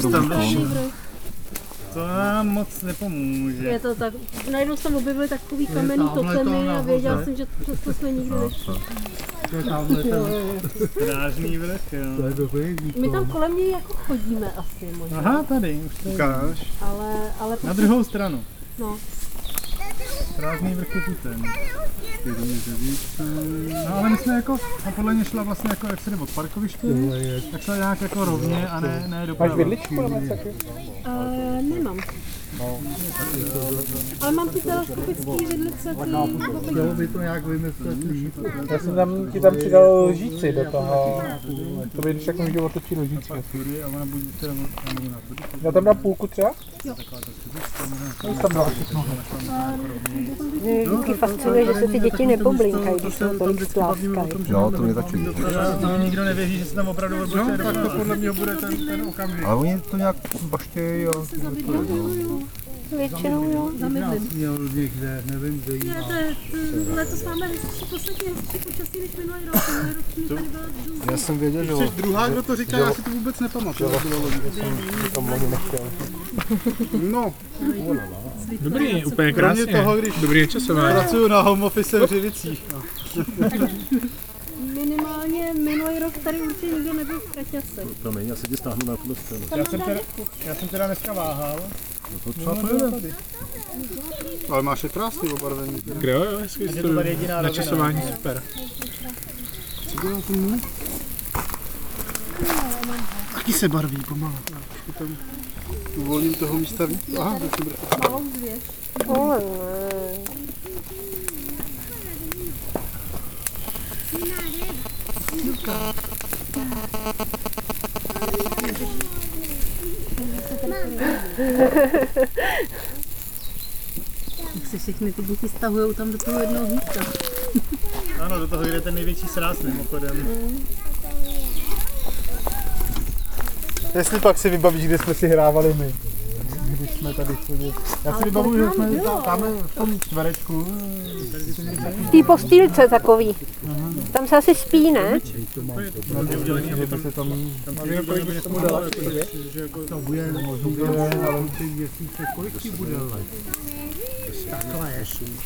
To nám moc nepomůže. Je to tak, najednou jsem objevili takový kamenný totemy a věděla jsem, že přes to jsme nikdy nešli. To je tamhle ten. Strážný vrch, jo. To je dobrý. My tam kolem něj jako chodíme asi možná. Aha, tady, už to je. Ukáž. Ale, ale Na prostě, druhou stranu. no. Strážný vrch je tu ten. No ale my jsme jako, a podle mě šla vlastně jako, jak se jde od parkoviště, tak šla nějak jako rovně a ne, ne doprava. Máš vidličku na macaky? Uh, nemám. Ale mám ty teleskopický vidlice, ty... Chtělo by to nějak vymyslet líp. Já jsem tam, ti tam přidal lžíci do toho. To by když tak můžu otočit lžíci. Já tam dám půlku třeba? Jo. Já tam dal všechno. Mě vždycky fascinuje, že se ty děti nepoblinkají, když jsou tolik spláskají. Jo, to mě taky. Nikdo nevěří, že se tam opravdu odbočuje. No, tak to podle mě bude ten, ten okamžik. Ale oni to nějak baštějí a... Většinou jo, zamydlím. Měl někde, nevím, kde jí má. Letos máme hezčí, podstatě hezčí počasí než minulý rok. Minulý rok jsme tady byla dům. Já jsem věděl, že... Jsi druhá, kdo to říká, já si to vůbec nepamatuju. No. Dobrý, úplně krásně. krásně. Toho, když Dobrý časové. Pracuju na home office v Řivicích. Minimálně minulý rok tady určitě nikdo nebyl v Kraťase. Promiň, já se ti stáhnu na tuhle scénu. Já jsem, teda, já jsem teda dneska váhal. No to třeba pojede. Ale máš je krásný obarvení. Jo, jo, hezky to načasování super. Co dělá ten můj? Taky se barví pomalu. Tam uvolním toho místa víc. Aha, to je dobré. Malou zvěř. Ale Jak se všechny ty děti stahujou tam do toho jednoho místa. Ano, do toho jde ten největší sráz mimochodem. Jestli pak si vybavíš, kde jsme si hrávali my. Když jsme tady chodili. Já si vybavuju, že jsme tam v tom čtverečku. v té postýlce takový. Tam se asi spí, ne? Že by se tam... Nevím, kolik by se tomu dala. To bude možná, ale jestli se kolik ti bude let. Takhle.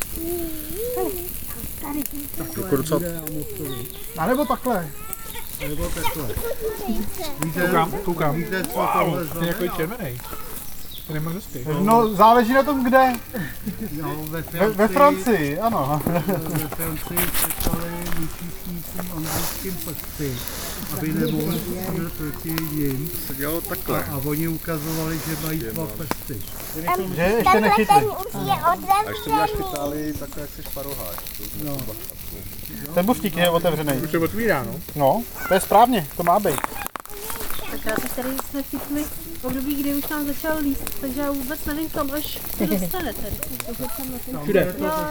Jako docela... A nebo takhle. A nebo takhle. Koukám, koukám. Víte, co tohle To je jako červenej. To nemá hezky. No, záleží na tom, kde. Jo, ve Ve, Francii, ve Francii, ano. ve Francii přestali místníkům anglickým prsty, aby nemohli střílet proti jim. Se dělalo takhle. A oni ukazovali, že mají dva prsty. Že ještě nechytli. Ten už je A otevřený. když to děláš v Itálii, takhle jak seš paroháč. No. Ten buštík je otevřený. Už se otvírá, no. No, to je správně, to má být. Tak tady jsme chytli v období, kdy už nám začal líst, takže já vůbec nevím, kam až se dostane tady. Všude.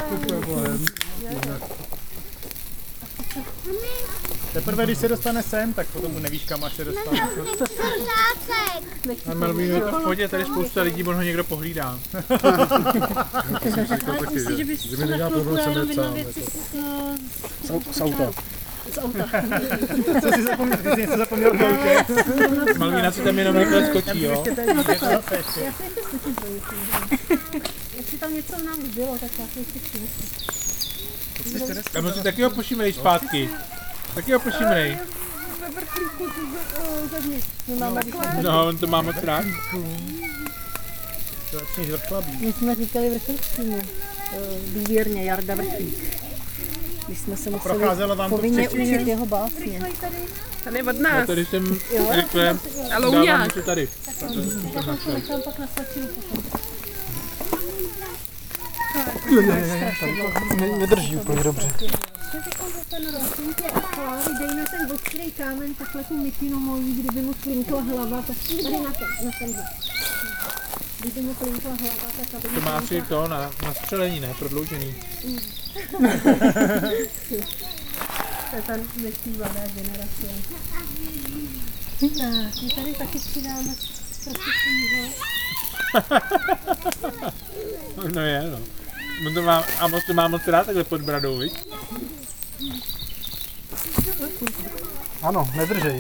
Teprve, když se dostane sem, tak potom nevíš, kam až se dostane. A Melvín, je to v pohodě, tady spousta lidí, on ho někdo pohlídá. Myslím, že bys Že mi nedělá problém se jenom sám. věci Z auta. z auta. Co jsi zapomněl? Ty jsi něco zapomněl koukat. Malvína si tam jenom rychle skočí, jo? Já se ještě skočím pro něco. Jestli tam něco nám zbylo, tak já se ještě přinesu. Tam si taky ho pošimrej zpátky. Taky ho pošimrej. Ve vrchlíku zevnitř. No, on to má moc rád. My jsme říkali vrchlíkům důvěrně Jarda Vrchlík. Když jsme se museli Procházelo vám to povinně přečtení? učit jeho básně. Ten je od Já nás. tady jsem Jo. rychle A dávám louňák. si tady. Já vám to nechám pak na svačinu potom. Nedrží úplně dobře. Ten rostlík je chláry, dej na ten ostrý kámen takhle tu mikinu mojí, kdyby mu klinkla hlava, tak tady na ten, na ten. Kdyby mu klinkla hlava, tak aby To má asi to na, na střelení, ne? Prodloužený. to je ta dnešní mladá generace. Tak, my tady taky přidáme trochu svýho. No je, no. On to má, a moc to má moc rád takhle pod bradou, viď? Ano, nedržej.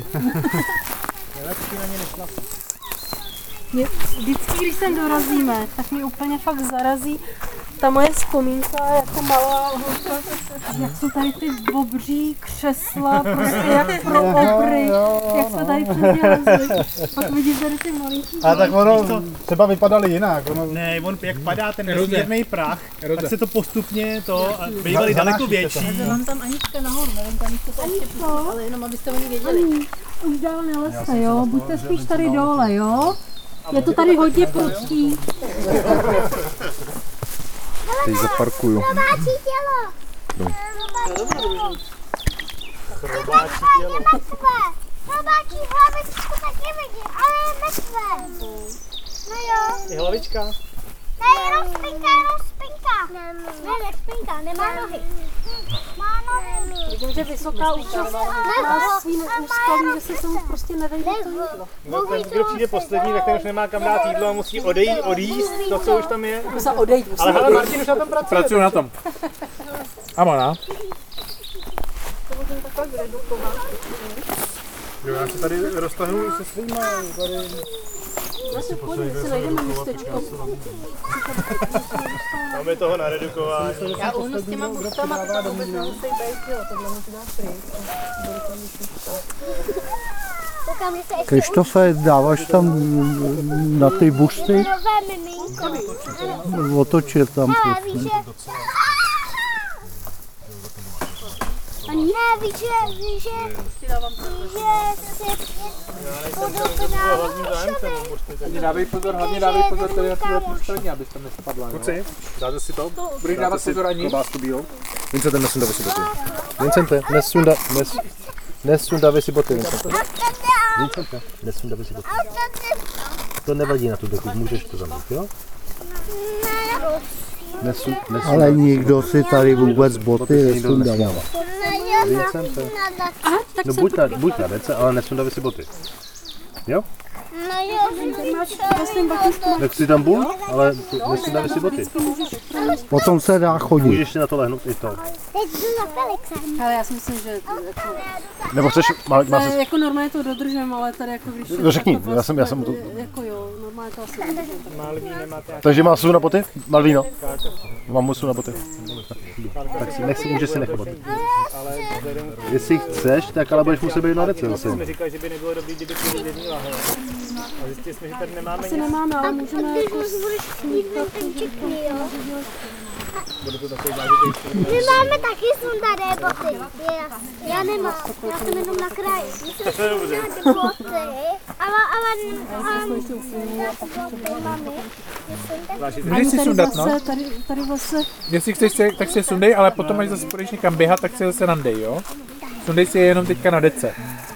Mě, vždycky, když sem dorazíme, tak mě úplně fakt zarazí ta moje vzpomínka jako malá holka, jak jsou tady ty obří křesla, prostě jak pro obry, jak jsme tady předělali. Pak vidíte tady ty malinký. A tak ono třeba vypadaly jinak. Ono... Ne, on jak padá ten Eroze. vesmírný prach, Eroze. tak se to postupně to, a bývaly daleko větší. Mám tam Anička nahoru, nevím, tam to tam ještě pustí, ale jenom abyste oni věděli. Ani, už dál nelezte, jo? Buďte spíš tady dole, jo? Je to tady hodně prudký. Teď zaparkuju. Chrobáčí tělo. Chrobáčí tělo. Je mrtvé. Chrobáčí hlavičku taky vidím, ale je mrtvé. No jo. Je hlavička. Ne, jenom spinka, jenom spinka. Ne, ne, spinka, nemá nohy. Má nohy. Vidím, že vysoká účast má svým úskalí, že se sem prostě nevejde to jídlo. No, ten, kdo přijde poslední, tak ten už nemá kam dát jídlo a musí odejít, odjíst to, co už tam je. Musí odejít. Ale hele, Martin už na tom pracuje. Pracuju na tom. Amona. Jo, já se tady roztahnu se svýma. Tady... Vlastně půjde, si najdeme místečko. Máme toho naredukování. Já uhnu s těma buštama, to tam vůbec nemusí být, jo, tohle musí dát pryč. Krištofe, dáváš tam na ty bušty? Otočit tam. Ani ne, víš, že, víš, že, že si podobná Hlavně dávej pozor, hlavně dávej pozor tady na tyhle straně, abys tam nespadla. Kluci, dáte si to? Budeš dávat pozor ani? Klobásku bílou? Vincente, nesundavej si boty. Vincente, nesunda, nes, nesundavej si boty, Vincente. Vincente, nesundavej si boty. To nevadí na tu dechu, můžeš to zamít, jo? Nesu, nesu, Ale nikdo si tady vůbec boty nesundává. Vincente. No buď na, buď na dece, ale nesundavej si boty. Jo? No jo, Tak si tam buď, ale nesundavej si boty. Potom se dá chodit. Můžeš si na to lehnout i to. teď jdu za Felixem. Ale já si myslím, že jako, Nebo chceš, má, má ne, se... jako normálně to dodržím, ale tady jako když... No řekni, já jsem, já jsem to... Jako jo, normálně to asi dodržím. Malví nemáte jak Takže má sůl na boty? Malvíno? Mám mu sůl na boty. Tak si nech si, může si nechat boty. Jestli chceš, tak ale budeš muset být na dece zase. jsme říkali, že by nebylo dobrý, kdyby ty jední lahve. A zjistili jsme, že tady nemáme Asi nic. nemáme, ale můžeme jako... My máme taky sundané boty. Já nemám, já jsem jenom na kraji. Myslím, že sundané boty, ale, ale, ale, Můžeš si sundat, no. Zase, tady, tady vlastně... Jestli chceš, si, tak si je sundej, ale potom, až zase půjdeš někam běhat, tak si je zase nandej, jo? Sundej si je jenom teďka na dece.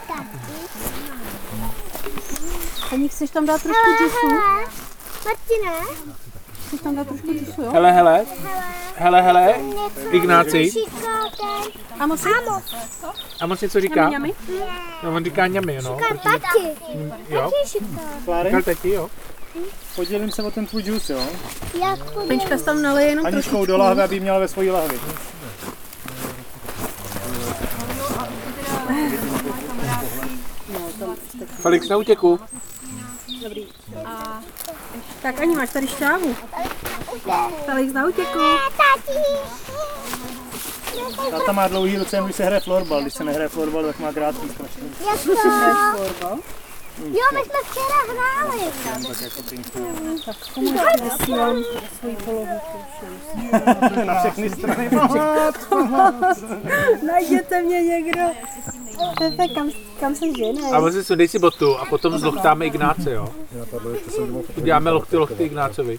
Ani chceš tam dát trošku džusu? Martine, Chceš tam dát trošku džusu, jo? Hele, hele. Hele, hele. Ignáci. Amos, Amos něco říká? Ňami, ňami? No, on říká ňami, no. taky. Jo? Kláry, Říkal teti, jo? podělím se o ten tvůj džus, jo? Penička si tam nalije jenom Aničkou trošičku. do lahve, aby ji měla ve svojí lahvi. Felix na útěku. Tak Ani, máš tady šťávu. Felix na útěku. Táta má dlouhý ruce, když se hraje florbal. Když se nehraje florbal, tak má krátký strašně. Jak to? Jo, my jsme včera hráli. Tak jako pinku. Vysílám svoji polohu. Na všechny strany. Najděte mě někdo. Pepe, kam, kam se žene? A vlastně sundej si botu a potom zlochtáme Ignáce, jo? Uděláme lochty, lochty Ignácovi.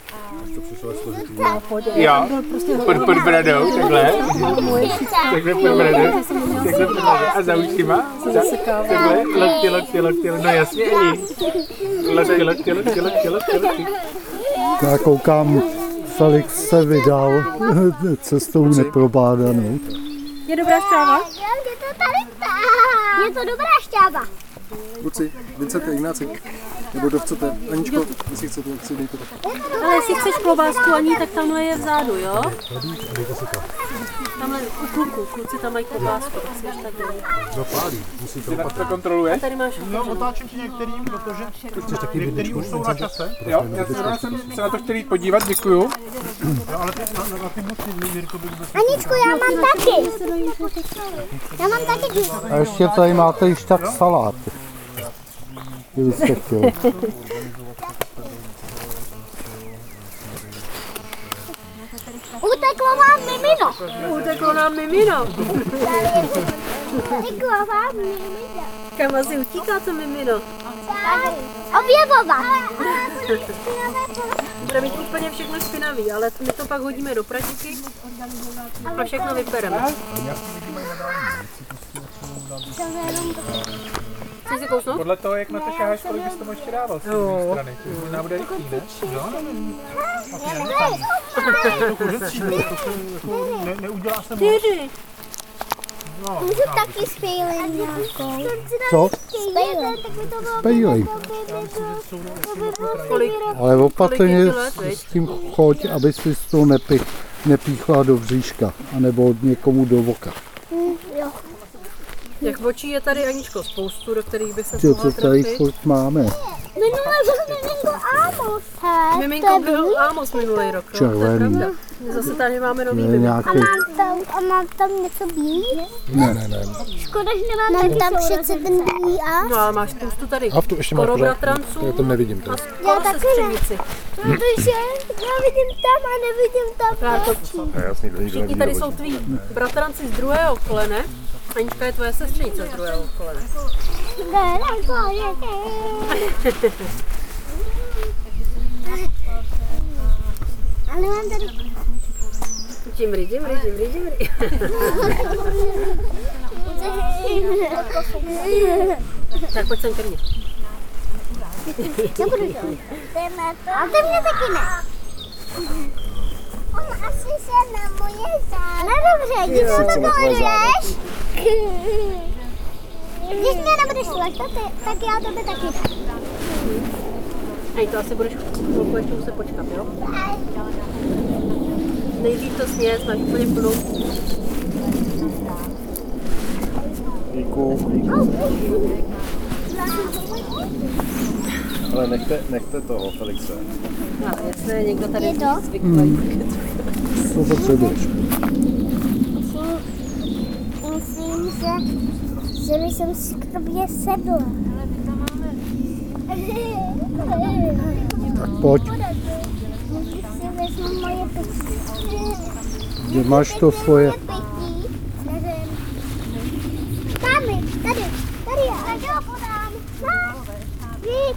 Jo, pod, pod bradou, takhle. Takhle pod bradou. Takhle pod bradou. A za ušima. Takhle, lokty, lokty, lokty. No jasně, Ani. Lokty, lokty, lokty, lokty, lokty, lokty. Já koukám, Felix se vydal cestou neprobádanou. Je dobrá šťáva? Je to tady ta. Je to dobrá šťáva. Kluci, Vincente, Ignáci, nebo kdo chcete, Aničko, jestli chcete, tak si dejte to. Ale jestli chceš klobásku, Ani, tak tamhle je vzadu, jo? Tamhle u kluku, kluci tam mají klobásku, tak si až tak dej. Zapálí, musí to Ty to kontroluješ? Tady máš No, otáčím ti některým, protože některý už jsou na čase. Jo, já jsem, jsem se na to chtěl jít podívat, děkuju. Jo, ale ty, na, na ty buty, Mirko, by vůbec... Aničku, já mám taky. Já mám taky džus. A ještě tady máte již tak salát. Kdyby jste chtěli. Uteklo vám mimino. Uteklo nám mimino. Uteklo vám mimino. Kam asi utíká to mimino? Já Objevovat. Bude mít úplně všechno špinavý, ale my to pak hodíme do pratiky a všechno vypereme. Chceš si kousnout? Podle toho, jak na to šáháš, kolik bys tomu ještě dával z té druhé strany. To možná bude rychlý, ne? No, Ne, neudělá se moc. Čtyři. Můžu taky spejlit nějakou. Co? Spejlit, tak by to bylo... Spejlej. Kolik? Ale opatrně Kolik je ti let, s, viď? s tím choď, aby si to nepich, nepíchla do bříška, anebo někomu do voka. Mm, jo. Těch očí je tady, Aničko, spoustu, do kterých by se Co mohla to tady trefit. furt máme? Minule byl miminko Amos. Hele, Miminko to je byl blíž. Amos minulý rok, no, to je Červený. pravda. Zase tady máme nový Ne, miminko. nějaký... A mám tam, a mám tam něco bílý? Ne, ne, ne. Škoda, že nemám mám tam přece ten bílý a. No ale máš spoustu tady. A v tu ještě máš skoro pořád, bratranců já to nevidím. a To. skoro Já taky sestřenici. Protože já vidím tam a nevidím tam Já to- očí. Jasný, to nikdo Všichni tady jsou tví bratranci z druhého kolene. Anička je tvoje sestřenice z druhého kolene. Ne, ne, pojďte. Ale mám tady... Džimry, džimry, džimry, džimry. Tak pojď sem ke mně. Nebudu to. A ty mě taky ne. On asi se na moje záda. No dobře, když to dojdeš. Když mě nebudeš leštat, tak já tebe taky dám. Hej, to asi budeš chvilku ještě muset počkat, jo? Nejdřív to sněz, máš úplně plnou. Díku. Ale nechte, nechte toho, Felixe. No, jasně, někdo tady Je to? zvyklý. Co potřebuješ? Myslím, že, že by jsem si k tobě sedla. Tak pojď. Když si vezmu moje pití. Kde máš to svoje? Dámy, tady, tady, tady ho podám. No, víc.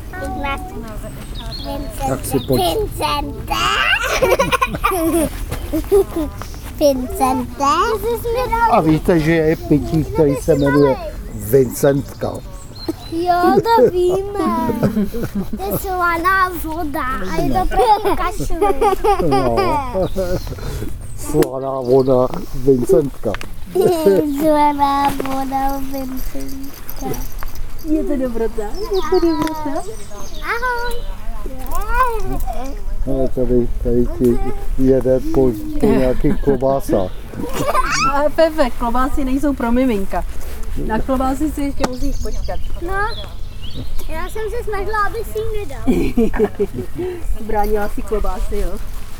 Tak si pojď. Vincente. Vincente. A víte, že je pití, který se jmenuje Vincentka. Jo, to víme. To je slaná voda a je to proti kašlu. No. Slaná voda Vincentka. Slaná voda Vincentka. Je to dobrota? Je to dobrota? Ahoj. No, tady, tady ti jede po, po nějakých klobásách. A Pepe, klobásy nejsou pro miminka. Na klobásy si ještě musíš počkat. No, já jsem se snažila, aby si ji nedal. Bránila si klobásy, jo?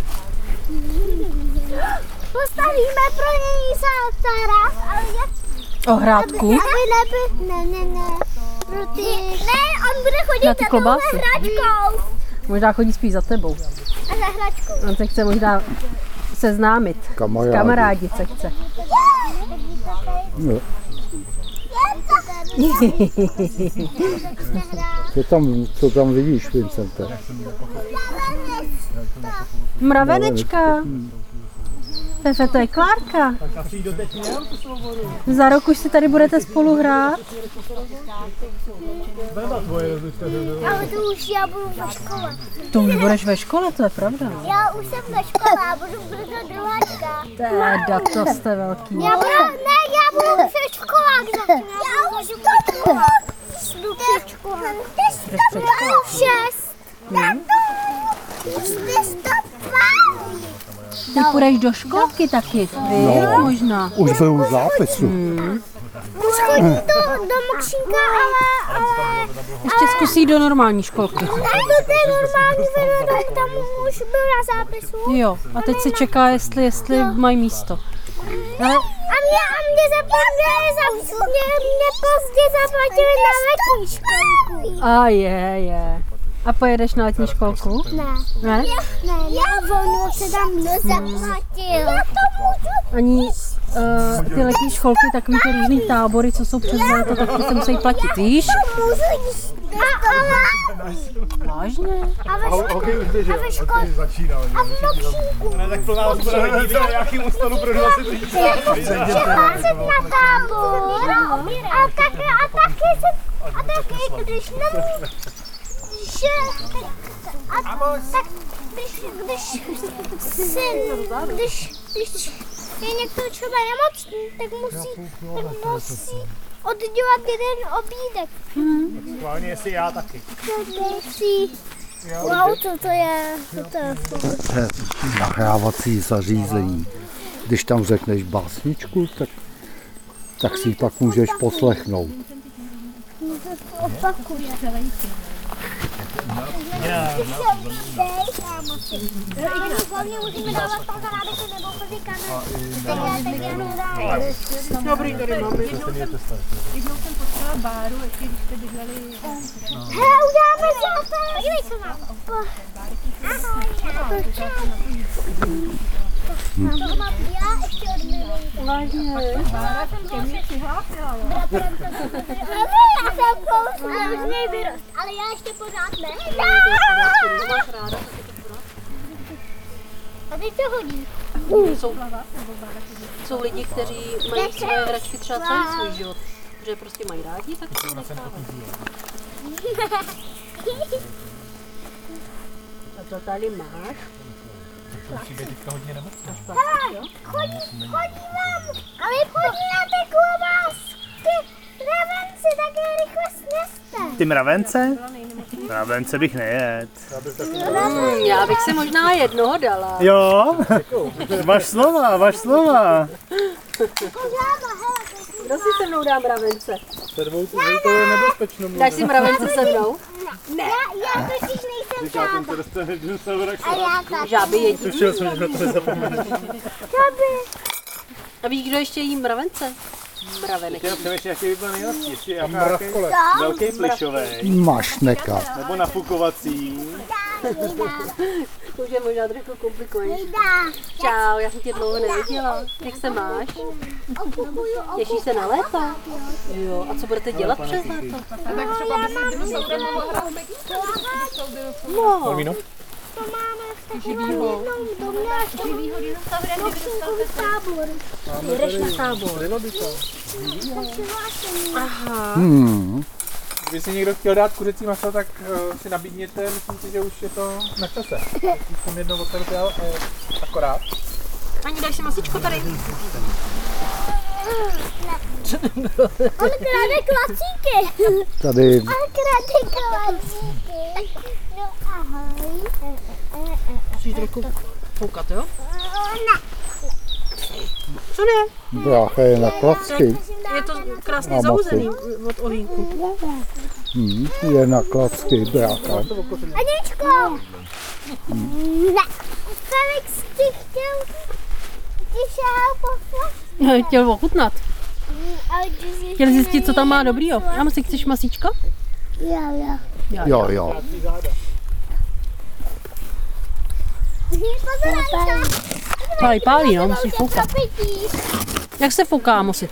Postavíme pro něj zahrad, ale jak... Ohrádku? Aby, aby neby... Ne, ne, ne. Pro ty... Ne, on bude chodit Na ty za touhle klobásy? hračkou. Možná chodí spíš za tebou. A za hračkou. On se chce možná seznámit. Kamarádi. Kamarádi se chce. No. Co tam, co tam vidíš, Vincente? Mravenečka. Pepe, to je Klárka. Tak asi jí doteď měl tu svobodu. Za rok už si tady budete spolu hrát. Byla tvoje rozlička, že jo? Ale to už já budu ve škole. To už budeš ve škole, to je pravda. Já už jsem ve škole a budu brzo druháčka. Teda, to jste velký. Já budu, ne, já budu předškolák zatím. Já už to jdu předškolák. Ty jsi to byl šest. Ty jsi to pálí. Ty půjdeš do školky taky, vy? No. Možná. Už byl u zápisu. Hmm. Už chodí do, do Mokšínka, ale, ale... Ještě zkusí do normální školky. Ne, to je normální, tam, tam už byl na zápisu. Jo, a teď se čeká, jestli, jestli mají místo. Ale A mě, a mě zaplatili, za, mě, mě pozdě zaplatili na letní školku. a je, je. A pojedeš na letní školku? Ne. Ne? Ne, já volno se tam zaplatil. Já to můžu. Ani uh, ty letní školky, takový ty různý tábory, co jsou přes léto, tak ty se musí platit, víš? Vážně? A ve škole. A ve škole. A v nočníku. Ne, tak plná hospoda lidí na nějakým stolu pro dvacet lidí. Přihlásit na tábor. A taky, a taky se, a taky, když nemůžu, a tak, když, když, si, když, když je někdo třeba nemocný, tak musí, tak musí oddělat jeden obídek. Hmm. Schválně jestli já taky. Musí. Wow, co to je? Co to je? To je nahrávací zařízení. Když tam řekneš básničku, tak, tak si ji pak můžeš poslechnout. Opakuje. Hlavně musíme dávat pozor, aby se nebou podíkané. Dobrý, tady máme. Jednou jsem, jednou jsem potkala Báru, ještě když jste bydleli... Hele, uděláme zlaté! Podívej se nám. Ahoj. Toho mám já ještě odmilujte. Vážně, Bára jsem ke mně přihlásila, jo? Já jsem kousla, už nej vyrost, ale já ještě pořád ne. A teď to hodí. Jsou, jsou lidi, kteří mají svoje hračky třeba celý svůj život. Že prostě mají rádi, tak to nechávají. A to tady máš? Hele, chodí, chodí vám, ale chodí na ty klobásky. Mravenci také rychle sneste. Ty mravence? Mravence bych nejet. Hmm, já bych si možná jednoho dala. Jo? Vaš slova, vaš slova. Kdo si se mnou dá mravence? Servou tu to je nebezpečno. Dáš si mravence se mnou? Ne. Já, já totiž nejsem žába. A já taky. Žáby jedí. Tušil jsem, že na to nezapomeneš. Žáby. A víš, kdo ještě jí mravence? Mravenek. Chtěl přemýšlet, jaký by byl nejlepší. Ještě nějaký velký plišovej. Mašneka. Nebo nafukovací. To už je možná trošku komplikovanější. Čau, já jsem tě dlouho neviděla. Jak se máš? Těšíš se na léto? Jo, a co budete dělat přes léto? Tak třeba by se dinosaurem mohla hrát No. To máme v takovém živýho. jednom domě a v živýho dinosaura nočníkový tábor. Jdeš na tábor. Aha. Hmm. Kdyby si někdo chtěl dát kuřecí maso, tak uh, si nabídněte, myslím si, že už je to na čase. Už jsem jednou otevřel a je akorát. Ani dáš si masičko tady? On krade klacíky. Tady On krade klacíky. No ahoj. Musíš trochu foukat, jo? Ne. Co ne? brácha je na klacky. Je to krásně zauzený od ohýnku. Hmm, je na klacky, brácha. Aničko! Ne. Felix ti chtěl, ti šel po flašku. Chtěl ochutnat. Chtěl zjistit, co tam má dobrýho. A si chceš masíčko? Jo, jo. Jo, jo. Pálí, pálí, no, musíš foukat. Jak se fouká, Mosi?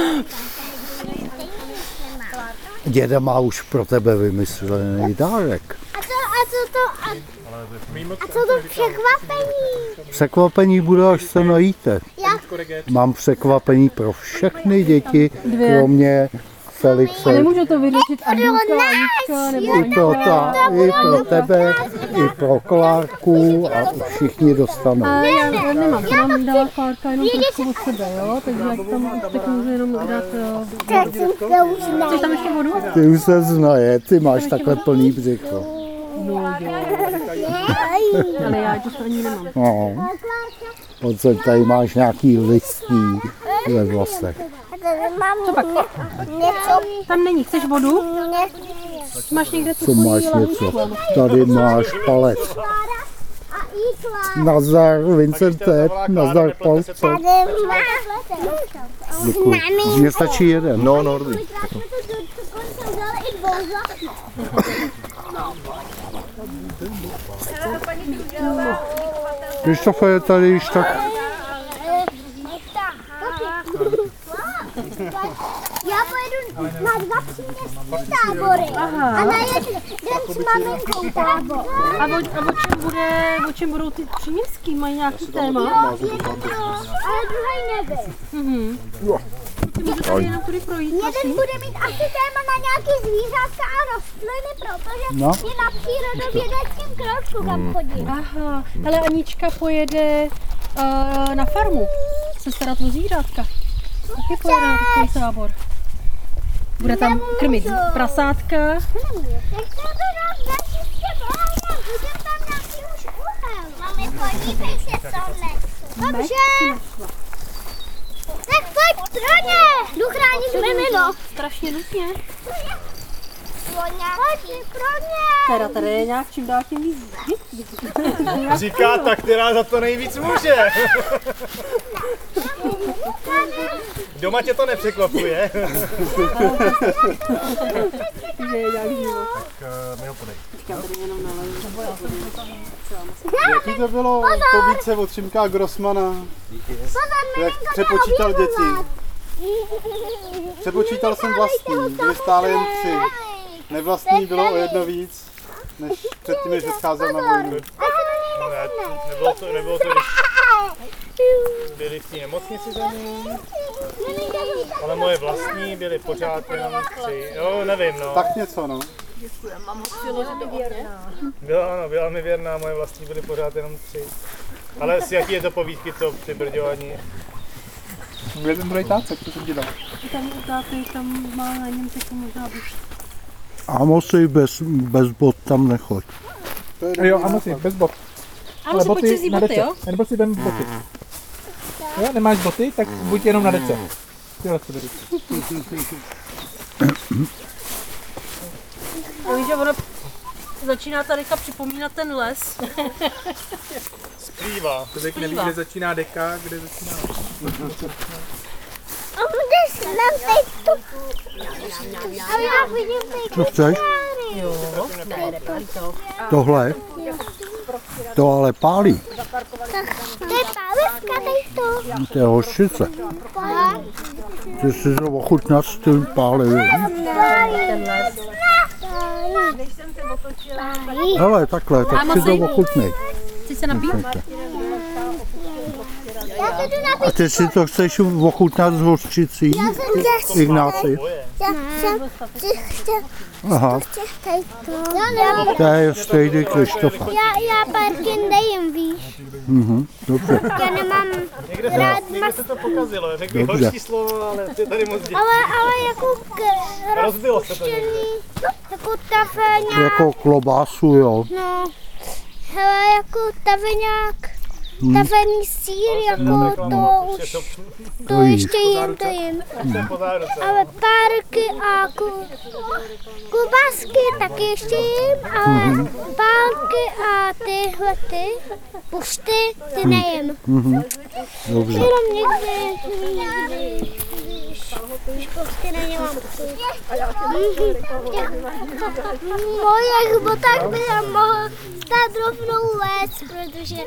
Děda má už pro tebe vymyslený dárek. A co, a co to, a, a co to překvapení? Překvapení bude, až se najíte. Jak? Mám překvapení pro všechny děti, kromě Felixe. A nemůže to vyřešit Adulka, Anička, nebo I pro, ta, I pro tebe, i pro Klárku a všichni dostanou. A já, já nemám, to nám dala Klárka jenom trošku od sebe, jo? Takže jak tam tak můžu jenom dát... Chceš tam ještě vodu? Ty už se znaje, ty máš takhle plný břicho. No jo. Ale já to ani nemám. No. Pojď, tady máš nějaký listí ve vlasech. Co pak? Tam není, chceš vodu? Máš někde tu Co máš něco? Tady máš palec. Nazdar, Vincente, nazdar palce. Děkuji. Mně stačí jeden. No, no, dobrý. Krištofe je tady již tak. Já pojedu na dva příměstské tábory. Aha. A na jeden s maminkou tábor. A o, a o, čem bude, o čem budou ty příměstský? Mají nějaký téma? Jo, jeden jo, ale druhý nevím. Mhm. Můžu tady jenom tudy projít, Jeden prosím? bude mít asi téma na nějaký zvířátka a rostliny, protože No. je na přírodovědeckém kroužku, kam chodí. Aha, hele, Anička pojede uh, na farmu se starat o zvířátka. Taky pojede na takový tábor. Bude tam krmit prasátka. Mami, podívej se, tohle. Dobře. Tak pojď pro ně. Jdu chránit mimino. Strašně nutně. Pojď pro ně. Teda tady je nějak čím dál tím víc dětí. Říká ta, která za to nejvíc může. Doma tě to nepřekvapuje. Že je nějak živo. Tak mi ho podej. Jaký to bylo povídce od Šimka Grossmana? Jak přepočítal děti. Přepočítal jsem vlastní, byly stále jen tři. Nevlastní bylo o jedno víc, než předtím, než odcházel na vojnu. Ne, nebylo to, nebylo to, když byli v té nemocnici za ní, ale moje vlastní byly pořád jenom tři. Jo, nevím, no. Tak něco, no. Byla, ano, byla mi věrná, moje vlastní byly pořád jenom tři. Ale s jaký je to povídky, to přibrďování? Byl ten druhý tácek, co jsem ti dal. Tam u táty, tam má na něm taky možná bušť. Amosy, bez, bez bot tam nechoď. Jo, a musím, bez bot. A musím pojď si vzít boty, jo? Nebo si vem boty. Jo, nemáš boty, tak buď jenom na dece. Tyhle se beru. Víš, že ono začíná tady připomínat ten les. Splývá. Člověk neví, kde začíná deka, kde začíná... A budeš nám teď tu. A já vidím teď. Co chceš? Jo, ne, nepálí to. Tohle? To ale pálí. To je páliska, teď to. To je hořčice. Ty si to ochutnat s tím pálivým. Hele, takhle, tak si to ochutnej. Chci se napít? Já to jdu na A ty si to chceš ochutnat s hořčicí, Ignáci? Já jsem si chtěl. Aha, to je stejný Krištofa. Já, já Parkin dejím, víš. Mhm, dobře. Já nemám Někde se, rád někde se to pokazilo, řekli Dobře. horší slovo, ale ty tady moc dětí. Ale, ale jako k- Rozbilo se to někde. jako taveňák, Jako klobásu, jo. no, hele, jako taveňák, tavený sýr, jako to už, to ještě jim, to jim. Po záruce. Ale párky a ku, kubásky taky ještě jim, ale pálky a tyhle ty, pušty, ty nejím. Mhm, dobře. Jenom někdy, někdy, když, když prostě na ně mám chuť. Moje botách by tam mohl stát rovnou léc, protože...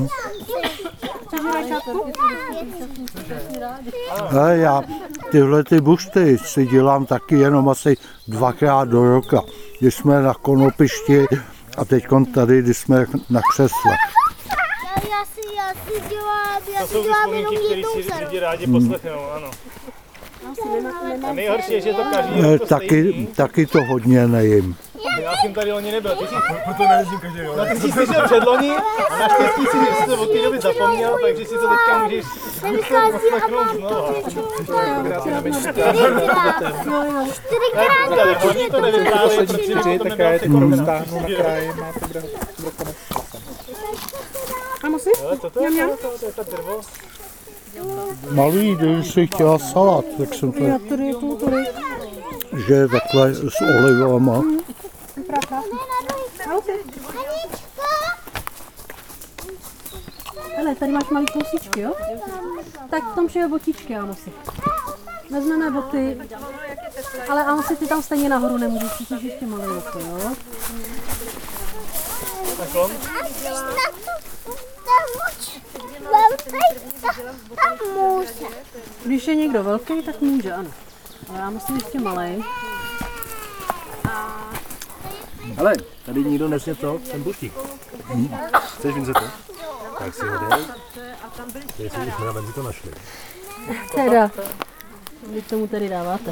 Hele, já tyhle ty bušty si dělám taky jenom asi dvakrát do roka. Když jsme na konopišti a teď tady, když jsme na křesle. Já si, já si dělám, já To si jsou ty dělám jenom vzpomínky, které jednou si za lidi rok. rádi poslechnou, ano. A nejhorší je, že to každý Eh, rok to Taky, stejný. taky to hodně nejím. Já jsem tady loni nebyl, ty jsi, to nejezdím každý rok. No, ty jsi slyšel předloni a naštěstí si to od té doby zapomněl, takže si to teďka můžeš poslechnout znovu. Čtyřikrát. Ale hodně to nevyprávějí, protože Čtyři, to tak nebylo já je ty teď koruna. stáhnu na kraj, máte bude bude A musí? Ale co to je, to je ta drvo? Malý, když jsi chtěla salát, tak jsem to, Já tady, tu, tady. že je takhle s olivama. Hele, tady máš malý kousíčky, jo? Tak tam přijde botičky, Amosi. Vezmeme boty, ale Amosi, ty tam stejně nahoru nemůžeš, ty jsi ještě malý boty, jo? Tak on? velký, tak může. Když je někdo velký, tak může, ano. Ale já musím ještě malej. Hele, tady nikdo nesně to, ten butík. Hm. Chceš, Vincento? Tak si ho dej. Jestli už jsme na benzi to našli. Teda. Vy k tomu tady dáváte.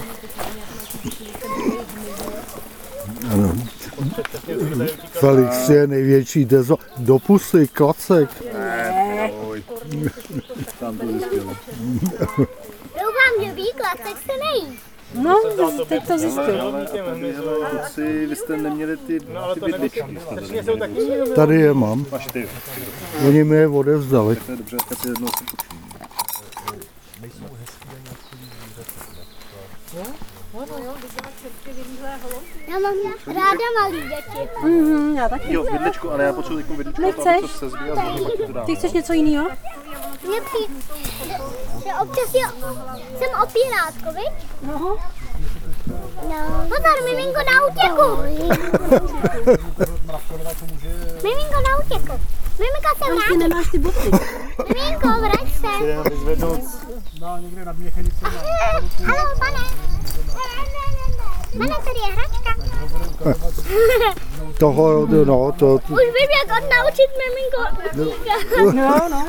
Ano. Felix je největší dezo. Dopusty, klacek. Ne, tam to zjistilo. Doufám, že ví, klacek se nejí. No, teď to zjistil. Ale kluci, vy jste neměli ty, ty bydličky. Tady je mám. Máš ty. Oni mi je odevzdali. To je dobře, tak si jednou si počím. Já mám ráda malý děti. Mhm, já taky. Jo, vidličku, ale já potřebuji takovou vidličku, Nechceš? to, co se zbývá, znovu to dám. Ty chceš něco jiného? Mě při... že občas je... jsem opírátko, viď? No. No. Pozor, miminko na útěku. Miminko na útěku. Miminka se vrátí. Ty nemáš ty boty. Miminko, vrať se. No, někde na měchenici. Haló, pane. Pane, tady je hračka. Toho, no, to... Už vím, jak odnaučit miminko. No, no.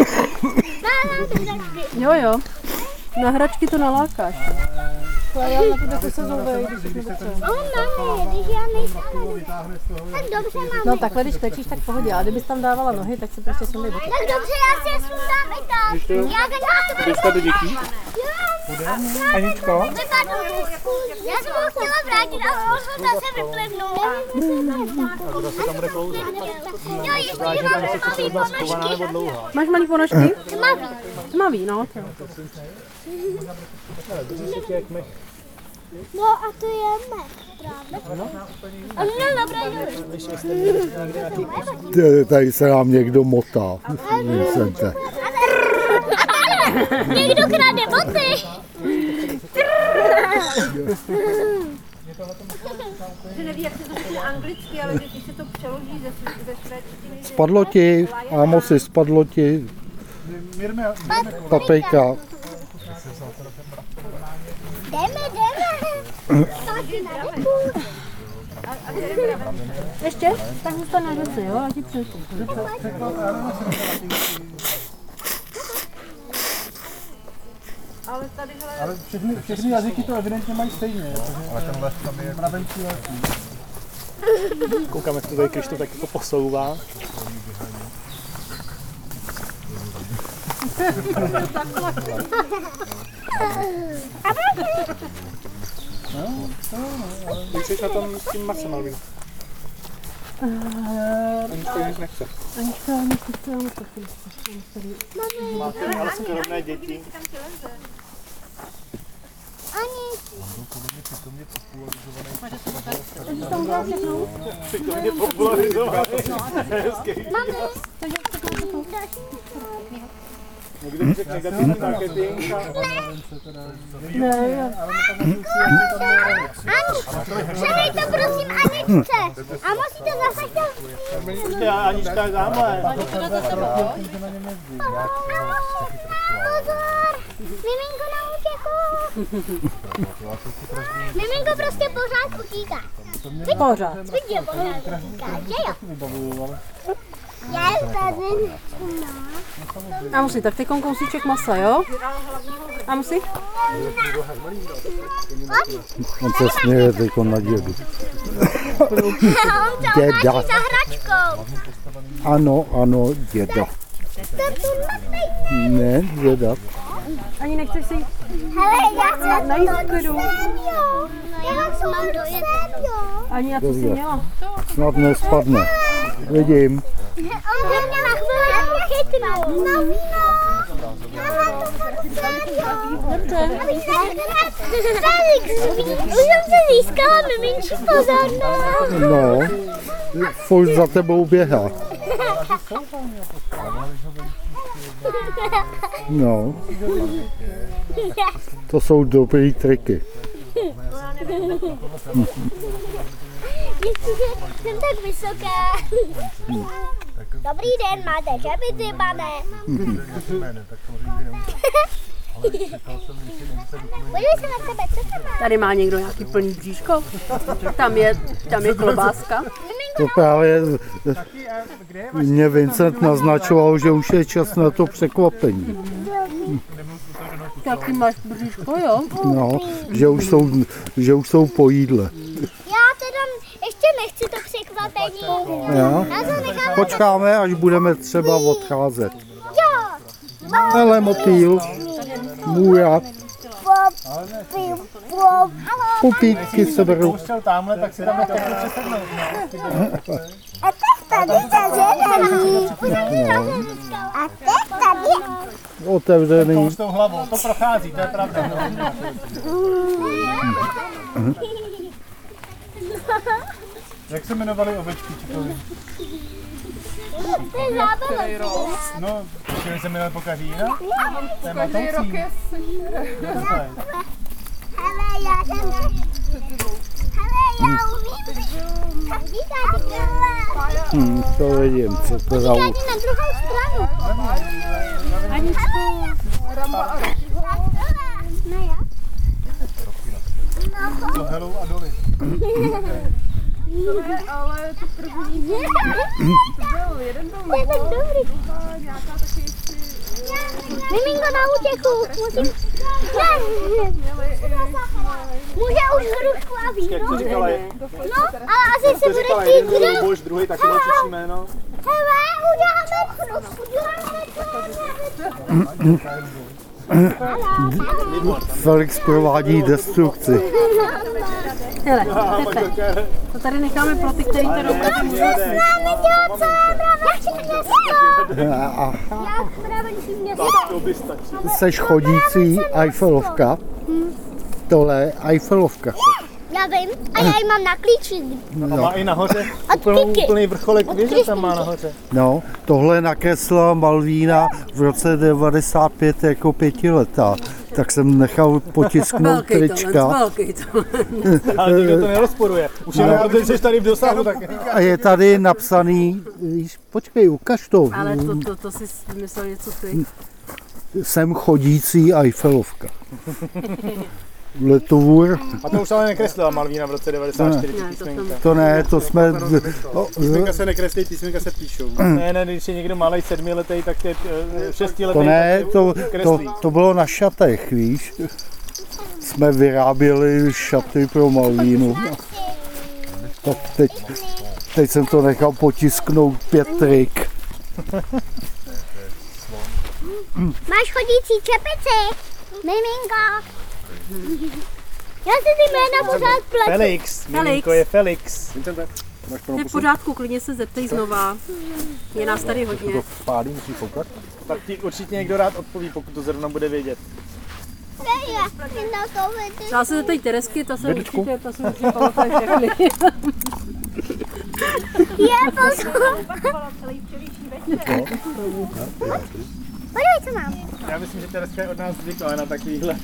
Jo, jo. Na hračky to nalákáš. Ale já na to jako se zouvej, když jsi potřeba. O, mami, když já nejsem. Tak dobře, mami. No takhle, když tečíš, tak v pohodě. A kdybys tam dávala nohy, tak si prostě sundej boty. Tak dobře, já si je sundám i tak. Já tak Jdeš do dětí? Aničko? Já jsem ho chtěla vrátit, ale on ho zase vyplivnul. A kdo se tam bude klouzat? Jo, ještě, že mám tmavý ponožky. Máš malý ponožky? Tmavý. Tmavý, no. No a to je mech, právě. A měl dobré. Tady se nám někdo motá. Vincente. Někdo krade boty. Že neví, jak se to řekne anglicky, ale když se to přeloží ze, ze švédštiny. Spadlo ti, Amosi, spadlo ti. Papejka. Jdeme, jdeme. Ještě? Tak zůstaň na řece, jo? A ti přinesu. Ale tady, hele... Ale všechny, všechny jazyky to evidentně mají stejně. Ale ten les tam je mravenčí lesní. Koukám, jak to tady Krištof tak jako posouvá. Jak jsi na tom s tím masem, Alvin? Anička nic nechce. Anička nic nechce, ale taky nechce. Máte ale skrovné děti. Šikovně popularizovaný. Hezký. Někdo mi řekl negativní marketing. Ne, jo. Předej to prosím Aničce. A musíte zase chtěl. Ještě Anička je tamhle. Pozor. Miminko na útěku. Miminko prostě pořád utíká. Pořád. Vidíte, pořád utíká, že jo? Já tady. A musí, tak teď kousíček masa, jo? A musí? On se směje teď na dědu. Děda. Za hračkou. Ano, ano, děda. Ne, děda. Ani nechceš si jít Hele, já jsem najít v klidu. Já jsem mám dojet. Ani na to si měla. Snad nespadne. Vidím. On by mě na chvíli chytnul. Na víno. Dobře. Felix, už jsem se získala miminčí pozornost. No, furt za tebou běhá. No, to jsou dobrý triky. Jestliže jsem tak vysoká. Dobrý den, máte čepici, pane? Podívej se na sebe, co se má? Tady má někdo nějaký plný bříško? Tam je, tam je klobáska. To právě mě Vincent naznačoval, že už je čas na to překvapení. Taky máš bříško, jo? No, že už jsou, že už jsou po jídle. Já teda ještě nechci to překvapení. Jo? Já to nechám. Počkáme, až budeme třeba odcházet. Jo. Hele, motýl, můja, pupítky se berou. Pouštěl tamhle, tak si dáme takhle přesednout. A teď tady zařezaný. A teď tady. Otevřený. S tou hlavou, to prochází, to je pravda. Jak se jmenovaly ovečky, Čikovi? To je zábava. No, Čikovi se jmenovaly Pokařína? To je matoucí. Hele, já jsem... Hele, já umím. Každý tady dělá. Hmm, to vidím, co to za... Každý na druhou stranu. Aničku, Ramba a No já. To helou a doly. To je ale to první. To byl jeden dom. To je tak dobrý. Nějaká taky ještě... Miminko na útěku. Musím... Může už hrušku a víno? Jak to říkala je? No, ale asi se bude chtít jeden kdo. bož, druhý taky byl češí jméno. Hele, uděláme hrušku, uděláme to. Felix provádí destrukci. Hele, Pepe, to tady necháme pro ty, který to dokáží. Já chci město. Já právě chci město. To by stačilo. Seš chodící Eiffelovka. Tohle je Eiffelovka. Já vím, a já ji mám na klíči. A má i nahoře Od úplnou, Kiki. úplný vrcholek věže tam má nahoře. No, tohle nakreslila Malvína v roce devadesát pět jako pětiletá. Tak jsem nechal potisknout Velký talent, trička. velký talent. Ale nikdo to nerozporuje. Už jenom protože jsi tady v dosahu, tak... A je tady napsaný, víš, počkej, ukaž to. Ale to, to, to si myslel něco ty. Jsem chodící Eiffelovka. Letovůr. A to už ale nekreslila Malvína v roce devadesát čtyři ne, písmenka. To ne, to jsme... Písmenka se nekreslí, písmenka se píšou. Ne, ne, když je někdo malej sedmiletý, tak je šestiletý. To ne, to, to, to bylo na šatech, víš. Jsme vyráběli šaty pro Malvínu. Tak teď, teď jsem to nechal potisknout pět trik. Máš chodící čepici? Miminko. Já si ty jména pořád pletu. Felix, miminko je Felix. To je v pořádku, klidně se zeptej znova. Je nás tady hodně. Pálí, musí foukat? Tak ti určitě někdo rád odpoví, pokud to zrovna bude vědět. Třeba se zeptej Teresky, ta se určitě, ta se určitě pamatuje všechny. Je poslouch. Podívej, co mám. Já myslím, že Tereska je od nás zvyklá na takovýhle.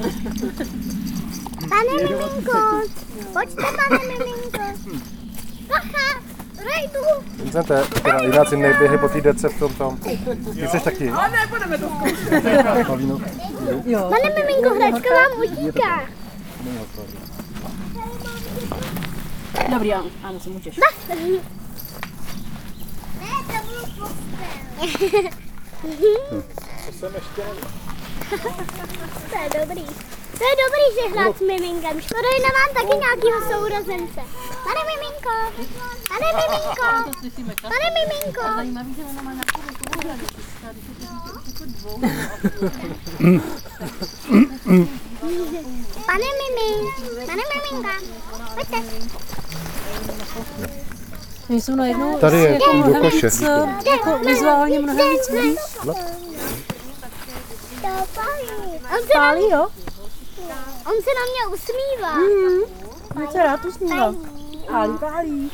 Pane miminko, pojďte, pane miminko. Bacha, rejdu. Vincente, teda Ignáci neběhej po té dece v tom tom. Ty jsi taky? Ale ne, budeme to zkoušet. Pane miminko, hračka vám utíká. Dobrý, ano, ano, se můžeš. Ne, to bylo postel. To jsem ještě nevím. To je dobrý. To je dobrý, že hrát s miminkem. Škoda, že nemám taky nějakýho sourozence. Pane miminko, pane miminko, pane miminko. Zajímavý, že ona má nějakou takovou hranici. Pane mimi, pane miminka, pojďte. Oni jsou najednou Tady je, jako do mnohem koše. víc, jako vizuálně mnohem víc blíž. To pálí. On se, Pálí, jo? on se na mě usmívá. Mhm. On se rád usmívá. Pálí, pálí.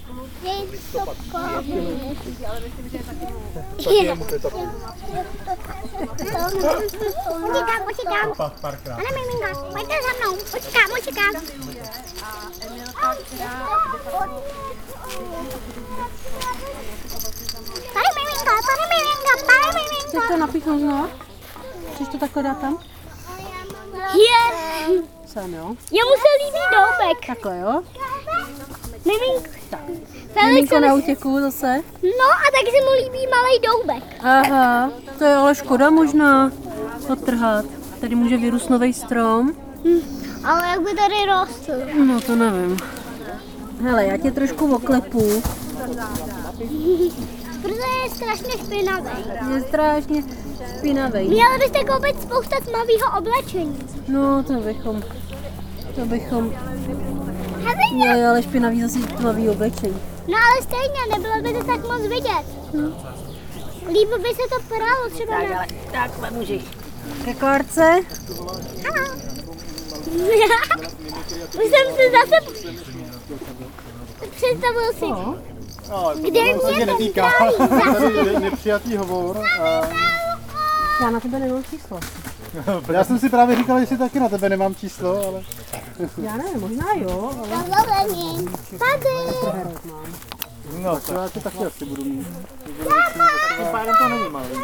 Utíkám, utíkám. Pane miminka, pojďte za mnou. Utíkám, utíkám. takhle napíchnout znovu? Chceš to takhle dát tam? Je. Sem, jo? Jemu se líbí doubek. Takhle, jo? Miminko. Tak. Velice Miminko na mi- útěku zase. No a taky se mu líbí malý doubek. Aha, to je ale škoda možná odtrhat. Tady může vyrůst nový strom. Hm. Ale jak by tady rostl? No to nevím. Hele, já tě trošku oklepu. Protože je strašně špinavý. Je strašně špinavý. Měli byste koupit spousta tmavého oblečení. No to bychom, to bychom měli ale špinavý zase tmavý oblečení. No ale stejně, nebylo by to tak moc vidět. Hm. Líp by se to pralo třeba Tak, na... ale takhle můžeš. Ke kárce. Už jsem si zase... Představil si, No, kde to se mě to netýká. vzali Tady je nepřijatý hovor. A... Já na tebe nemám číslo. Já jsem si právě říkal, že si taky na tebe nemám číslo, ale... Já nevím, možná jo, ale... Zavolení. Tady. No, to já tě taky asi budu mít. Tím pádem to není malý.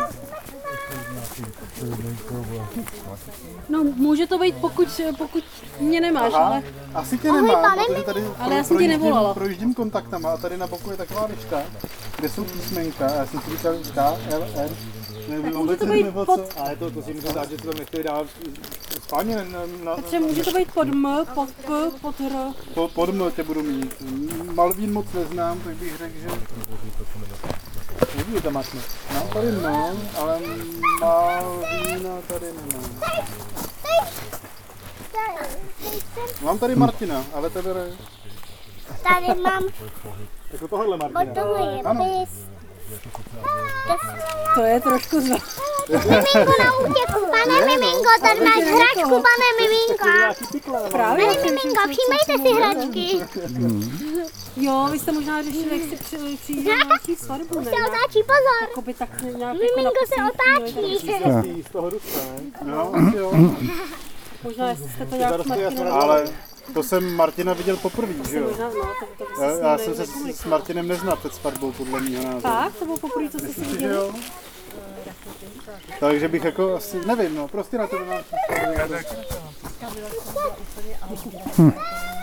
No, může to být, pokud, pokud mě nemáš, Aha, ale... asi tě nemám, protože tady Ale já jsem tě nevolala. projíždím kontaktama a tady na boku je taková lišta, kde jsou písmenka a já jsem si říkal K, L, N, Tak může to být nebo pod... co. Ale to, to si myslím dát, že to tam nechtěli dát spálně na... na, Takže může to být pod M, pod P, pod R. Po, pod M tě budu mít. Malvín moc neznám, tak bych řekl, že... Nevím, tam máš ne. Mám tady no, ale Malvína tady nemám. Mám tady Martina, ale tebe ne. Tady mám... Jako tohle Od Martina. tohle je Ano. pis. To je trošku zva. Miminko na útěku. Pane Miminko, tady máš hračku, pane Miminko. Právě. Pane Miminko, přijmejte si hračky. Jo, vy jste možná řešili, jak si při- přijde nějaký svatbu, Už ne? se otáčí, pozor. Jakoby tak nějak jako Miminko se napustit, otáčí. Z toho Ruska, ne? Jo, asi jo. Možná, jestli jste to nějak s Martinem... Ale to jsem Martina viděl poprvé, že jo? Možná, no, to, to Já, jsi já s jsem ním se s, s nekomunikoval. Martinem neznal před svatbou, podle mého názoru. Tak, to bylo poprvé, co jste si Myslím, že viděli? jo. Takže bych jako asi, nevím, no, prostě na to mám. Hm.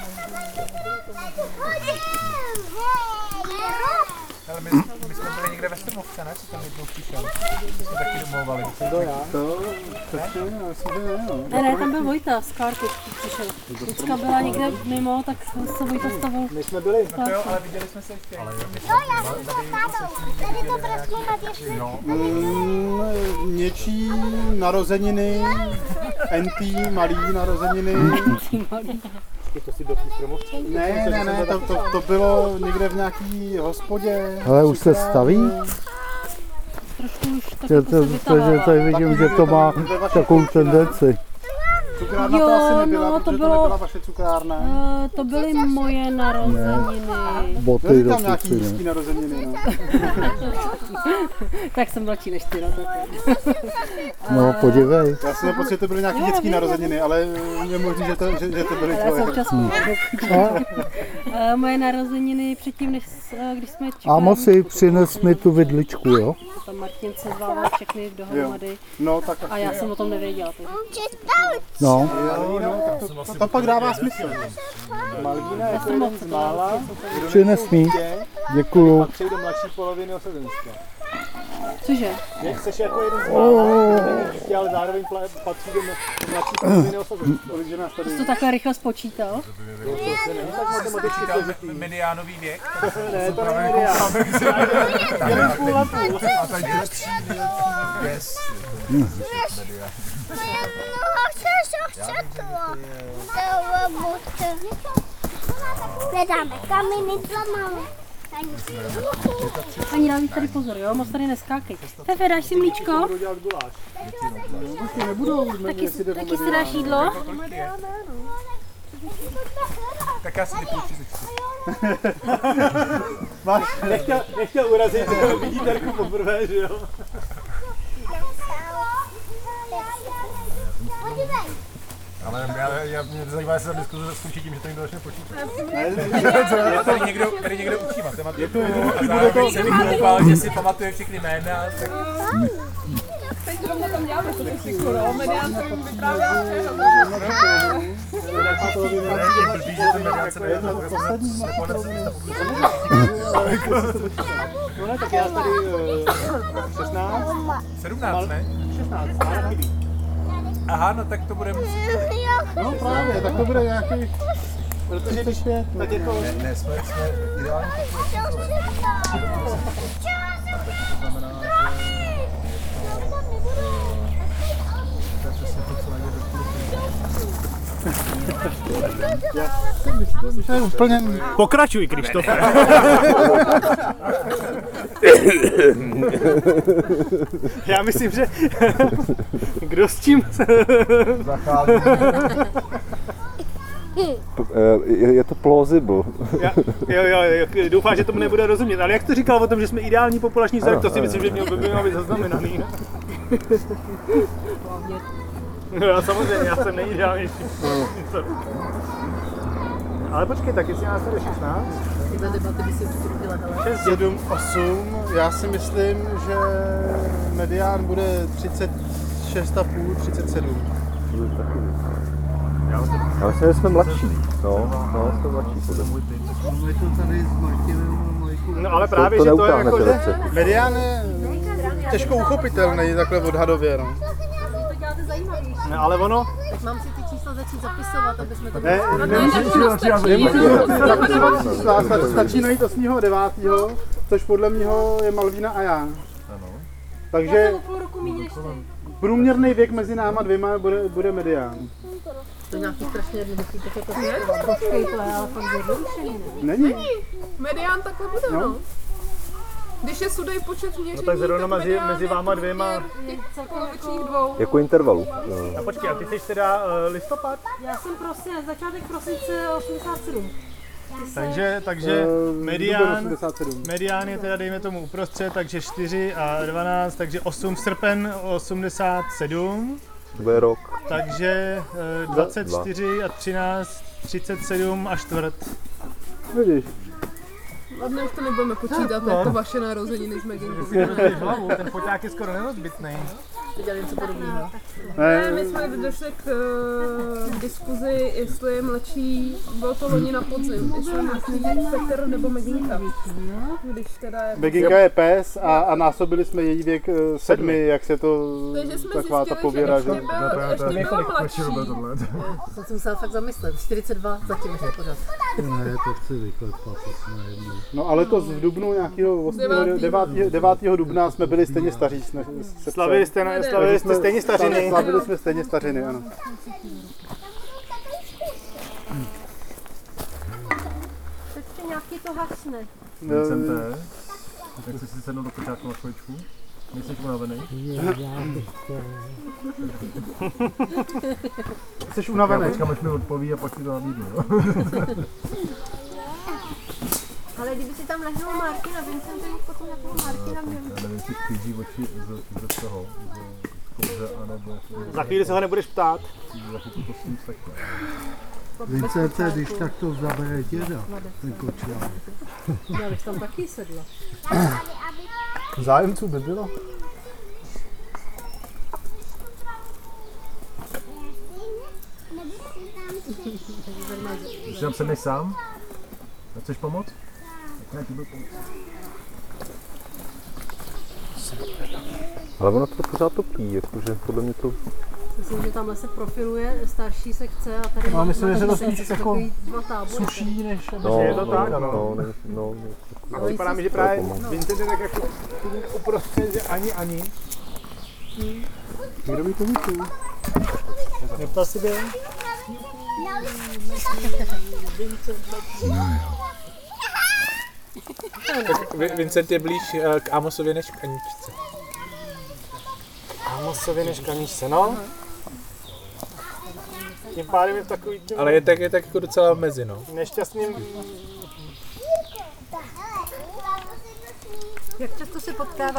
Ale my, my jsme byli někde ve Strmovce, ne? Co tam jednou přišel? My jsme taky domlouvali. To já? To, přesně, já myslím, že ne, no. Ne, ne, tam byl Vojta z Kárky, přišel. Lucka byla někde mimo, tak se Vojta stavil. My jsme byli. No to jo, ale viděli jsme se ještě. No, já jsem to tátou. Tady to preskoumat, jestli... Mm, něčí narozeniny, entý, malý narozeniny. To si byl v Stromovce? Ne, ne, ne, to, to, to bylo někde v nějaký hospodě. Ale už se staví? Trošku už tak To, jako to, se to, že vytahává. tady vidím, že to má takovou tendenci. Cukrárna to Jo, asi nebyla, no, to protože to bylo- nebyla vaše cukrárna. Uh, to byly moje narozeniny. Boty Byly do tam nějaký pusy, jízký ne? narozeniny, no. Tak jsem mladší než ty, no tak. No, podívej. Já jsem měl pocit, že to byly nějaký dětský narozeniny, ale je možný, že to, že, že to byly Ale tvoje. současně. Uh, moje narozeniny předtím, než, uh, když jsme čekali. A moci přines mi tu vidličku, jo? Tam Martin se zvával všechny dohromady. No, tak A já jsem o tom nevěděla. Takže... No. Jo, no, tak to, to, to pak dává smysl. Malvína je to jeden z mála, Přines mi. Děkuju. pak přejde mladší poloviny osazenstva. Cože? Je, jsi jako jeden z mála, není dítě, ale zároveň pla- patří do do mladší poloviny osazenstva. Kolik, že nás tady... Jsi to takhle rychle spočítal? To není tak matematicky složitý. Mediánový věk. Ne, to není ideál. Jeden půl a půl. A tady je třídy, yes. Hledáme kameny, co máme. Ani dám tady pozor, jo? Moc tady neskákej. Fefe, dáš si mlíčko? Budu dělat guláš. Taky, taky si dáš jídlo? Tak já si vypiju přílišky. Máš, nechtěl, nechtěl urazit vidíterku poprvé, že jo? Ale já, já, mě zajímá, jestli ta diskuze skončí tím, že to někdo začne počítat. Ne, Já tady někdo, tady někdo učí matematiku a zároveň se vykloupal, že si pamatuje všechny jména. Tak... Teď zrovna tam děláme to psycho, no, Medián jsem vyprávěla, že je No ne, tak já tady šestnáct. sedmnáct, ne? šestnáct, ale chybí. Aha, no tak to bude muset. No právě, tak to bude nějaký... Protože když je, tak je to... Ne, ne, jsme, jsme ideální. To je úplně... Pokračuj, Krištofe. Já myslím, že kdo s tím zachází. Je, je to plausible. Já, jo, jo, jo, doufám, že tomu nebude rozumět, ale jak jsi říkal o tom, že jsme ideální populační vzorek, to si myslím, že měl by mělo být zaznamenaný. No já samozřejmě, já jsem nejideálnější. Ale počkej, tak jestli nás tady šestnáct? Tyhle debaty by si určitě udělat, ale... šest, sedm, osm, já si myslím, že medián bude třicet šest a půl, třicet sedm. Já myslím, že jsme mladší. No, no, jsme mladší. No ale právě, to, to že to je jako, že... Medián je těžko uchopitelný takhle odhadově, no. To děláte zajímavější. No ale ono... Tak mám si ty čísla začít zapisovat, aby jsme to... Ne, nemusíš stačí najít osmého devátého což podle mého je Malvína a já. Takže průměrný věk mezi náma dvěma bude, bude medián. To je nějaký strašně jednoduchý, tak jako počkej, to je ale fakt zjednodušený, ne? Není. Medián takhle bude, no. Když je sudej počet měření, no tak zrovna mezi, mezi váma dvěma. Polovičních dvou. Jako intervalu. A počkej, a ty jsi teda uh, listopad? Já jsem prosinec, začátek prosince osmdesát sedm. Takže, takže medián, medián je teda dejme tomu uprostřed, takže čtyři a dvanáct, takže osm, srpen osmdesát sedm. To bude rok. Takže uh, dvacet čtyři a třináct, třicet sedm a čtvrt. Vidíš. Hlavně už to nebudeme počítat no. Jako vaše narozeniny s Meginkou. Ten foťák je skoro nerozbitný. Ty dělali něco podobného. Ne, my jsme došli k, k diskuzi, jestli je mladší, bylo to loni na podzim, jestli je mladší Petr nebo Meginka. Když teda je... Meginka je pes a, a násobili jsme její věk uh, sedmi, jak se to taková ta pověra, že? Ještě byla mladší. To jsem musela fakt zamyslet, čtyřicet dva zatím ještě pořád. Ne, to chci vyklepat, to na jednu. No ale to v dubnu nějakého devátého dubna jsme byli stejně staří. Slavili jste, na, slavili jste stejně stařiny. Slavili jsme stejně stařiny, ano. Ještě nějaký to hasne. Vincente, tak jsi si sednul do počátku na chvíličku? Nejsi unavený? Jsi unavený? Já počkám, až mi odpoví a pak ti to nabídnu. Ale kdyby si tam lehnul Martina, Vincent bych potom lehnul Martina měl. Já nevím, jestli sklízí oči z, z toho, z kouře, anebo... Za chvíli se ho nebudeš ptát. Za chvíli to sníst takhle. Vincente, když tak to zabere děda, ten kočár. Já bych tam taky sedla. Zájemců by bylo. Když tam sedneš sám? A chceš pomoct? Tak já ti budu pomoct. Ale ono to pořád topí, jakože podle mě to... Myslím, že tamhle se profiluje starší sekce a tady no, myslím, že se to spíš jako suší, suší, než... No, je to no, tak, no, no. no, no, no, no. A vypadá mi, že právě Vincent je tak jako uprostřed, že ani, ani. Hmm. Kdo mi to myslí? Neptal si byl? Vincent je blíž k Amosovi než k Aničce. Amosovi než k Aničce, no. Tím pádem je takový... Ale je tak, je tak jako docela mezi, no. Nešťastným... Jak často se potkává